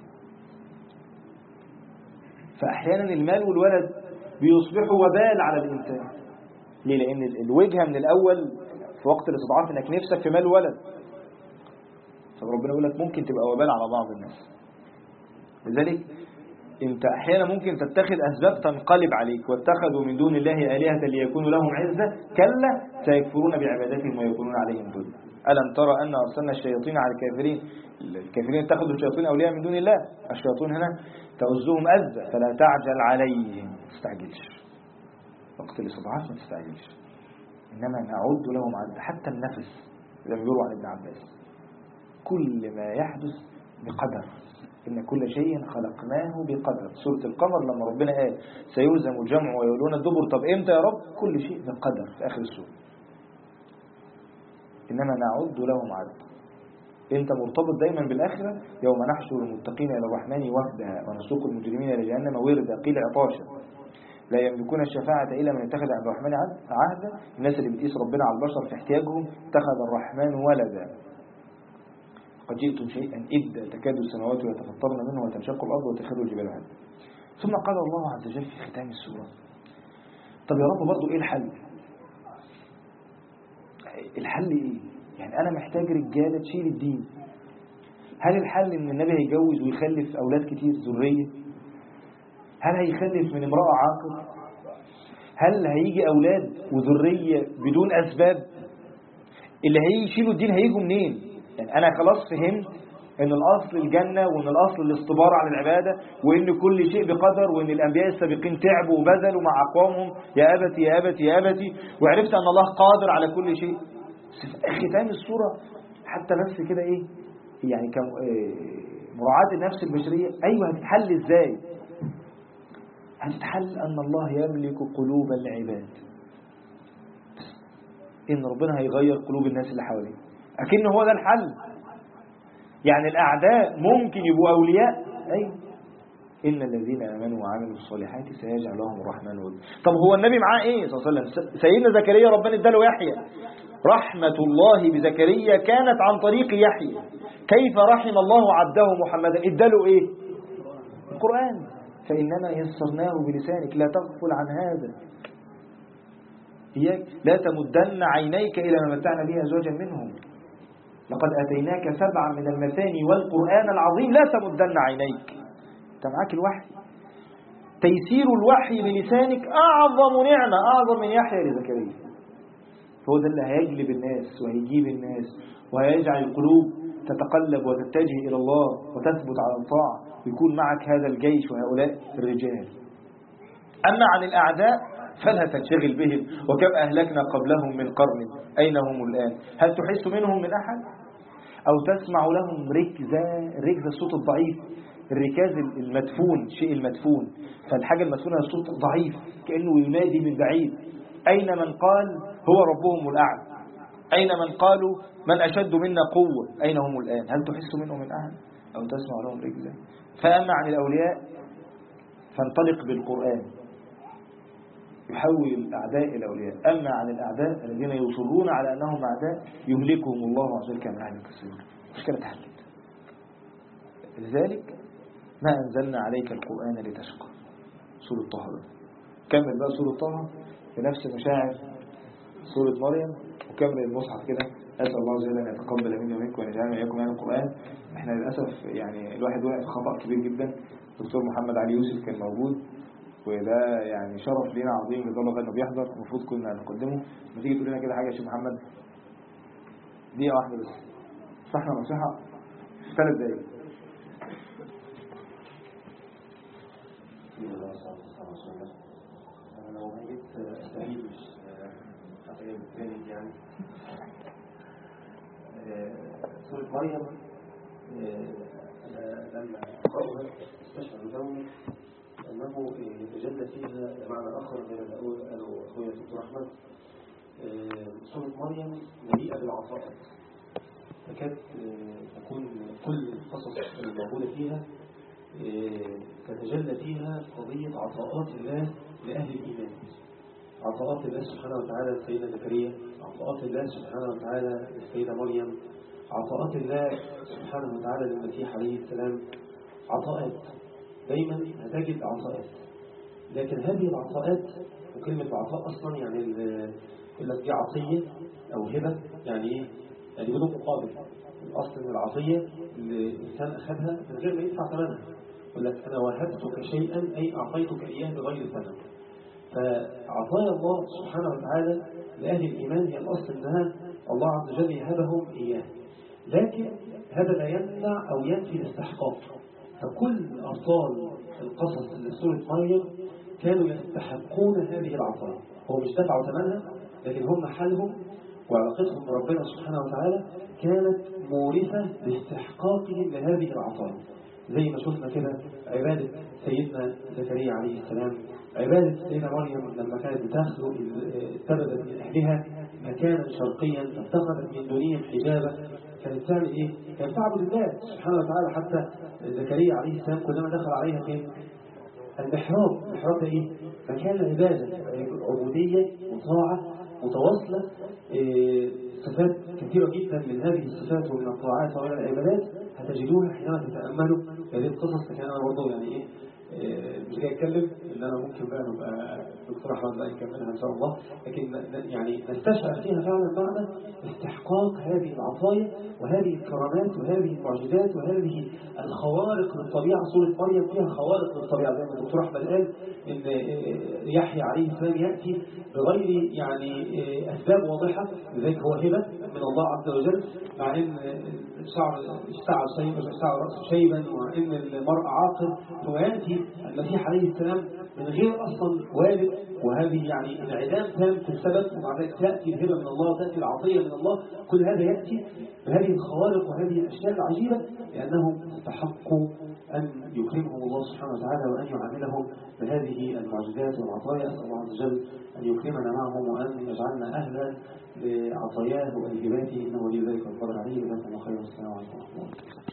[SPEAKER 2] فاحيانا المال والولد بيصبحوا وبال على الانسان. ليه؟ لان الوجهه من الاول في وقت الاستضعاف انك نفسك في مال ولد، فربنا يقول لك ممكن تبقى وبال على بعض الناس. لذلك انت احيانا ممكن تتخذ اسباب تنقلب عليك، واتخذوا من دون الله آلهة ليكونوا لهم عزة، كلا سيكفرون بعبادتهم ويكونون عليهم ذل. ألم ترى أن أرسلنا الشياطين على الكافرين، الكافرين اتخذوا الشياطين أولياء من دون الله، الشياطين هنا تؤزهم أذى، فلا تعجل عليهم، ما تستعجلش وقت الاستضعاف، ما تستعجلش، إنما نعد لهم عد. حتى النفس زي ما بيقولوا عن ابن عباس، كل ما يحدث بقدر، إن كل شيء خلقناه بقدر. سورة القمر لما ربنا قال سيهزم الجمع ويولون الدبر، طب إمتى يا رب؟ كل شيء بقدر في آخر السورة. إنما نعد لهم عد. أنت مرتبط دايما بالآخرة، يوم نحشر المتقين إلى الرحمن وفدا ونسوق المجرمين إلى جهنم وردا قيل عطاشا لا يملكون الشفاعة إلا من اتخذ عند الرحمن عهدا. الناس اللي بتقيس ربنا على البشر في احتياجهم، اتخذ الرحمن ولدا. قد جئتم شيئا إدا تكاد السماوات يتفطرن منه وتنشق الأرض وتخر الجبال هدا. ثم قال الله عز وجل في ختام السورة: طب يا رب برضو إيه الحل؟ الحل إيه؟ يعني أنا محتاج رجالة تشيل الدين. هل الحل إن النبي هيجوز ويخلف أولاد كتير ذرية؟ هل هيخلف من امرأة عاقل؟ هل هيجي أولاد وذرية بدون أسباب؟ اللي هيشيلوا الدين هيجوا منين؟ يعني أنا خلاص فهمت إن الأصل الجنة، وإن الأصل الاصطبار على العبادة، وإن كل شيء بقدر، وإن الأنبياء السابقين تعبوا وبذلوا مع أقوامهم يا أبتي يا أبتي يا أبتي، وعرفت أن الله قادر على كل شيء. ختام السورة حتى بس كده إيه يعني مراعاة النفس البشرية. أيوة هتتحل إزاي؟ هتتحل أن الله يملك قلوب العباد، إن ربنا هيغير قلوب الناس اللي حواليه، أكن هو ده الحل. يعني الأعداء ممكن يبقوا أولياء، أيوة، إن الذين آمنوا وعملوا الصالحات سيجعل لهم الرحمن ودا. طب هو النبي معاه إيه صلى الله عليه وسلم؟ سيدنا زكريا ربنا اداله يحيى. رحمة الله بزكريا كانت عن طريق يحيى. كيف رحم الله عبده محمدا؟ اداله إيه؟ القرآن. فإنما يسرناه بلسانك لا تغفل عن هذا. إياك لا تمدن عينيك إلى ما متعنا به أزواجا منهم، لقد أتيناك 7 من المثاني والقرآن العظيم، لا تمدن عينيك. أنت معاك الوحي، تيسير الوحي بلسانك أعظم نعمة، أعظم من يحيى لزكريا. هو ده اللي هيجلب الناس وهيجيب الناس وهيجعل القلوب تتقلب وتتجه إلى الله وتثبت على الطاعة، ويكون معك هذا الجيش وهؤلاء الرجال. أما عن الأعداء فلا تنشغل بهم، وكم أهلكنا قبلهم من قرن أين هم الآن؟ هل تحس منهم من أحد؟ أو تسمع لهم ركزة الصوت الضعيف، الركاز المدفون، شيء المدفون، فالحاجة المدفونة الصوت ضعيف كأنه ينادي من بعيد. أين من قال هو ربهم الأعلى؟ أين من قالوا من أشد منا قوة؟ أين هم الآن؟ هل تحس منهم من أحد أو تسمع لهم ركزة؟ فأما عن الأولياء فانطلق بالقرآن يحول الأعداء إلى أولياء. أما عن الأعداء الذين يصرون على أنهم أعداء يهلكهم الله عز وجل كما أهلك السيول. مشكلة تحلت. لذلك ما أنزلنا عليك القرآن لتشقى. سورة طه. كمل بقى سورة طه بنفس مشاعر سورة مريم، وكمل المصحف كده. أسأل الله عز وجل أن يتقبل مني ومنكم وأن يجعلنا وإياكم من القرآن. إحنا للأسف يعني الواحد وقع في خطأ كبير جدا. الدكتور محمد علي يوسف كان موجود، وده يعني شرف لنا عظيم لدرجة انه بيحضر، المفروض كنا نقدمه. ما تيجي تقول لنا كده حاجة يا شيخ محمد، دقيقة واحدة بس، صحنا نصيحة في 3 دقايق.
[SPEAKER 3] أنا لو جيت أستعيد مش حتى جايب الثاني يعني سورة مريم لما قرأها استشعر دوني أنه يتجلى فيها معنى آخر غير الأول قالوا أخويا دكتور أحمد. سورة مريم مليئة بالعطاءات، تكاد تكون كل القصص الموجودة فيها تتجلى فيها قضية عطاءات الله لأهل الإيمان. عطاءات الله سبحانه وتعالى لسيدنا زكريا، عطاءات الله سبحانه وتعالى للسيدة مريم، عطاءات الله سبحانه وتعالى للمسيح عليه السلام. عطاءات دايما هتجد عطاءات، لكن هذه العطاءات، وكلمة عطاء أصلا يعني يقول لك دي عطية أو هبة، يعني إيه؟ يعني بدون مقابل. الأصل من العطية اللي الإنسان أخذها من غير ما يدفع ثمنها. يقول لك أنا وهبتك شيئا أي أعطيتك إياه بغير ثمن. فعطايا الله سبحانه وتعالى لأهل الإيمان هي الأصل أنها الله عز وجل يهبهم إياه، لكن هذا لا يمنع أو ينفي الاستحقاق. فكل أبطال القصص اللي في سورة مريم كانوا يستحقون هذه العطايا. هو مش دفعوا ثمنها، لكن هم حالهم وعلاقتهم بربنا سبحانه وتعالى كانت مورثة لاستحقاقهم لهذه العطايا. زي ما شفنا كده عبادة سيدنا زكريا عليه السلام، عبادة سيدنا مريم لما كانت بتخلق اتخذت من أهلها مكانا شرقيا فاتخذت من دونهم حجابا. كانت تعمل إيه؟ كانت تعبد الله سبحانه وتعالى. حتى زكريا عليه السلام كلما دخل عليها فين؟ المحراب. المحراب ده إيه؟ مكان عبادة، عبودية وطاعة متواصلة. صفات كثيرة جدا من هذه الصفات ومن الطاعات ومن العبادات هتجدوها حينما تتأملوا هذه القصص. فكان أنا برضه يعني إيه مش جاي أتكلم إن أنا ممكن بقى نبقى دكتور أحمد بقى يكملها إن شاء الله، لكن يعني نستشعر فيها فعلا معنى استحقاق هذه العطايا وهذه الكرامات وهذه المعجزات وهذه الخوارق للطبيعة. سورة مريم فيها خوارق للطبيعة زي ما الدكتور أحمد قال إن يحيى عليه السلام يأتي بغير يعني أسباب واضحة، لذلك هو هبة من الله عز وجل. مع إن شعر رأسه شيبا وإن المرأة عاقل، هو يأتي المسيح عليه السلام من غير أصلا والد، وهذه يعني انعدام تام في السبب، ومع ذلك تأتي الهبة من الله وتأتي العطية من الله. كل هذا يأتي بهذه الخوارق وهذه الأشياء العجيبة لأنهم استحقوا أن يكرمهم الله سبحانه وتعالى وأن يعاملهم بهذه المعجزات والعطايا. أسأل الله عز وجل أن يكرمنا معهم وأن يجعلنا أهلا لعطاياه وهباته إنه ولي ذلك والقدر عليه. جزاكم الله خيرا. والسلام عليكم ورحمة الله.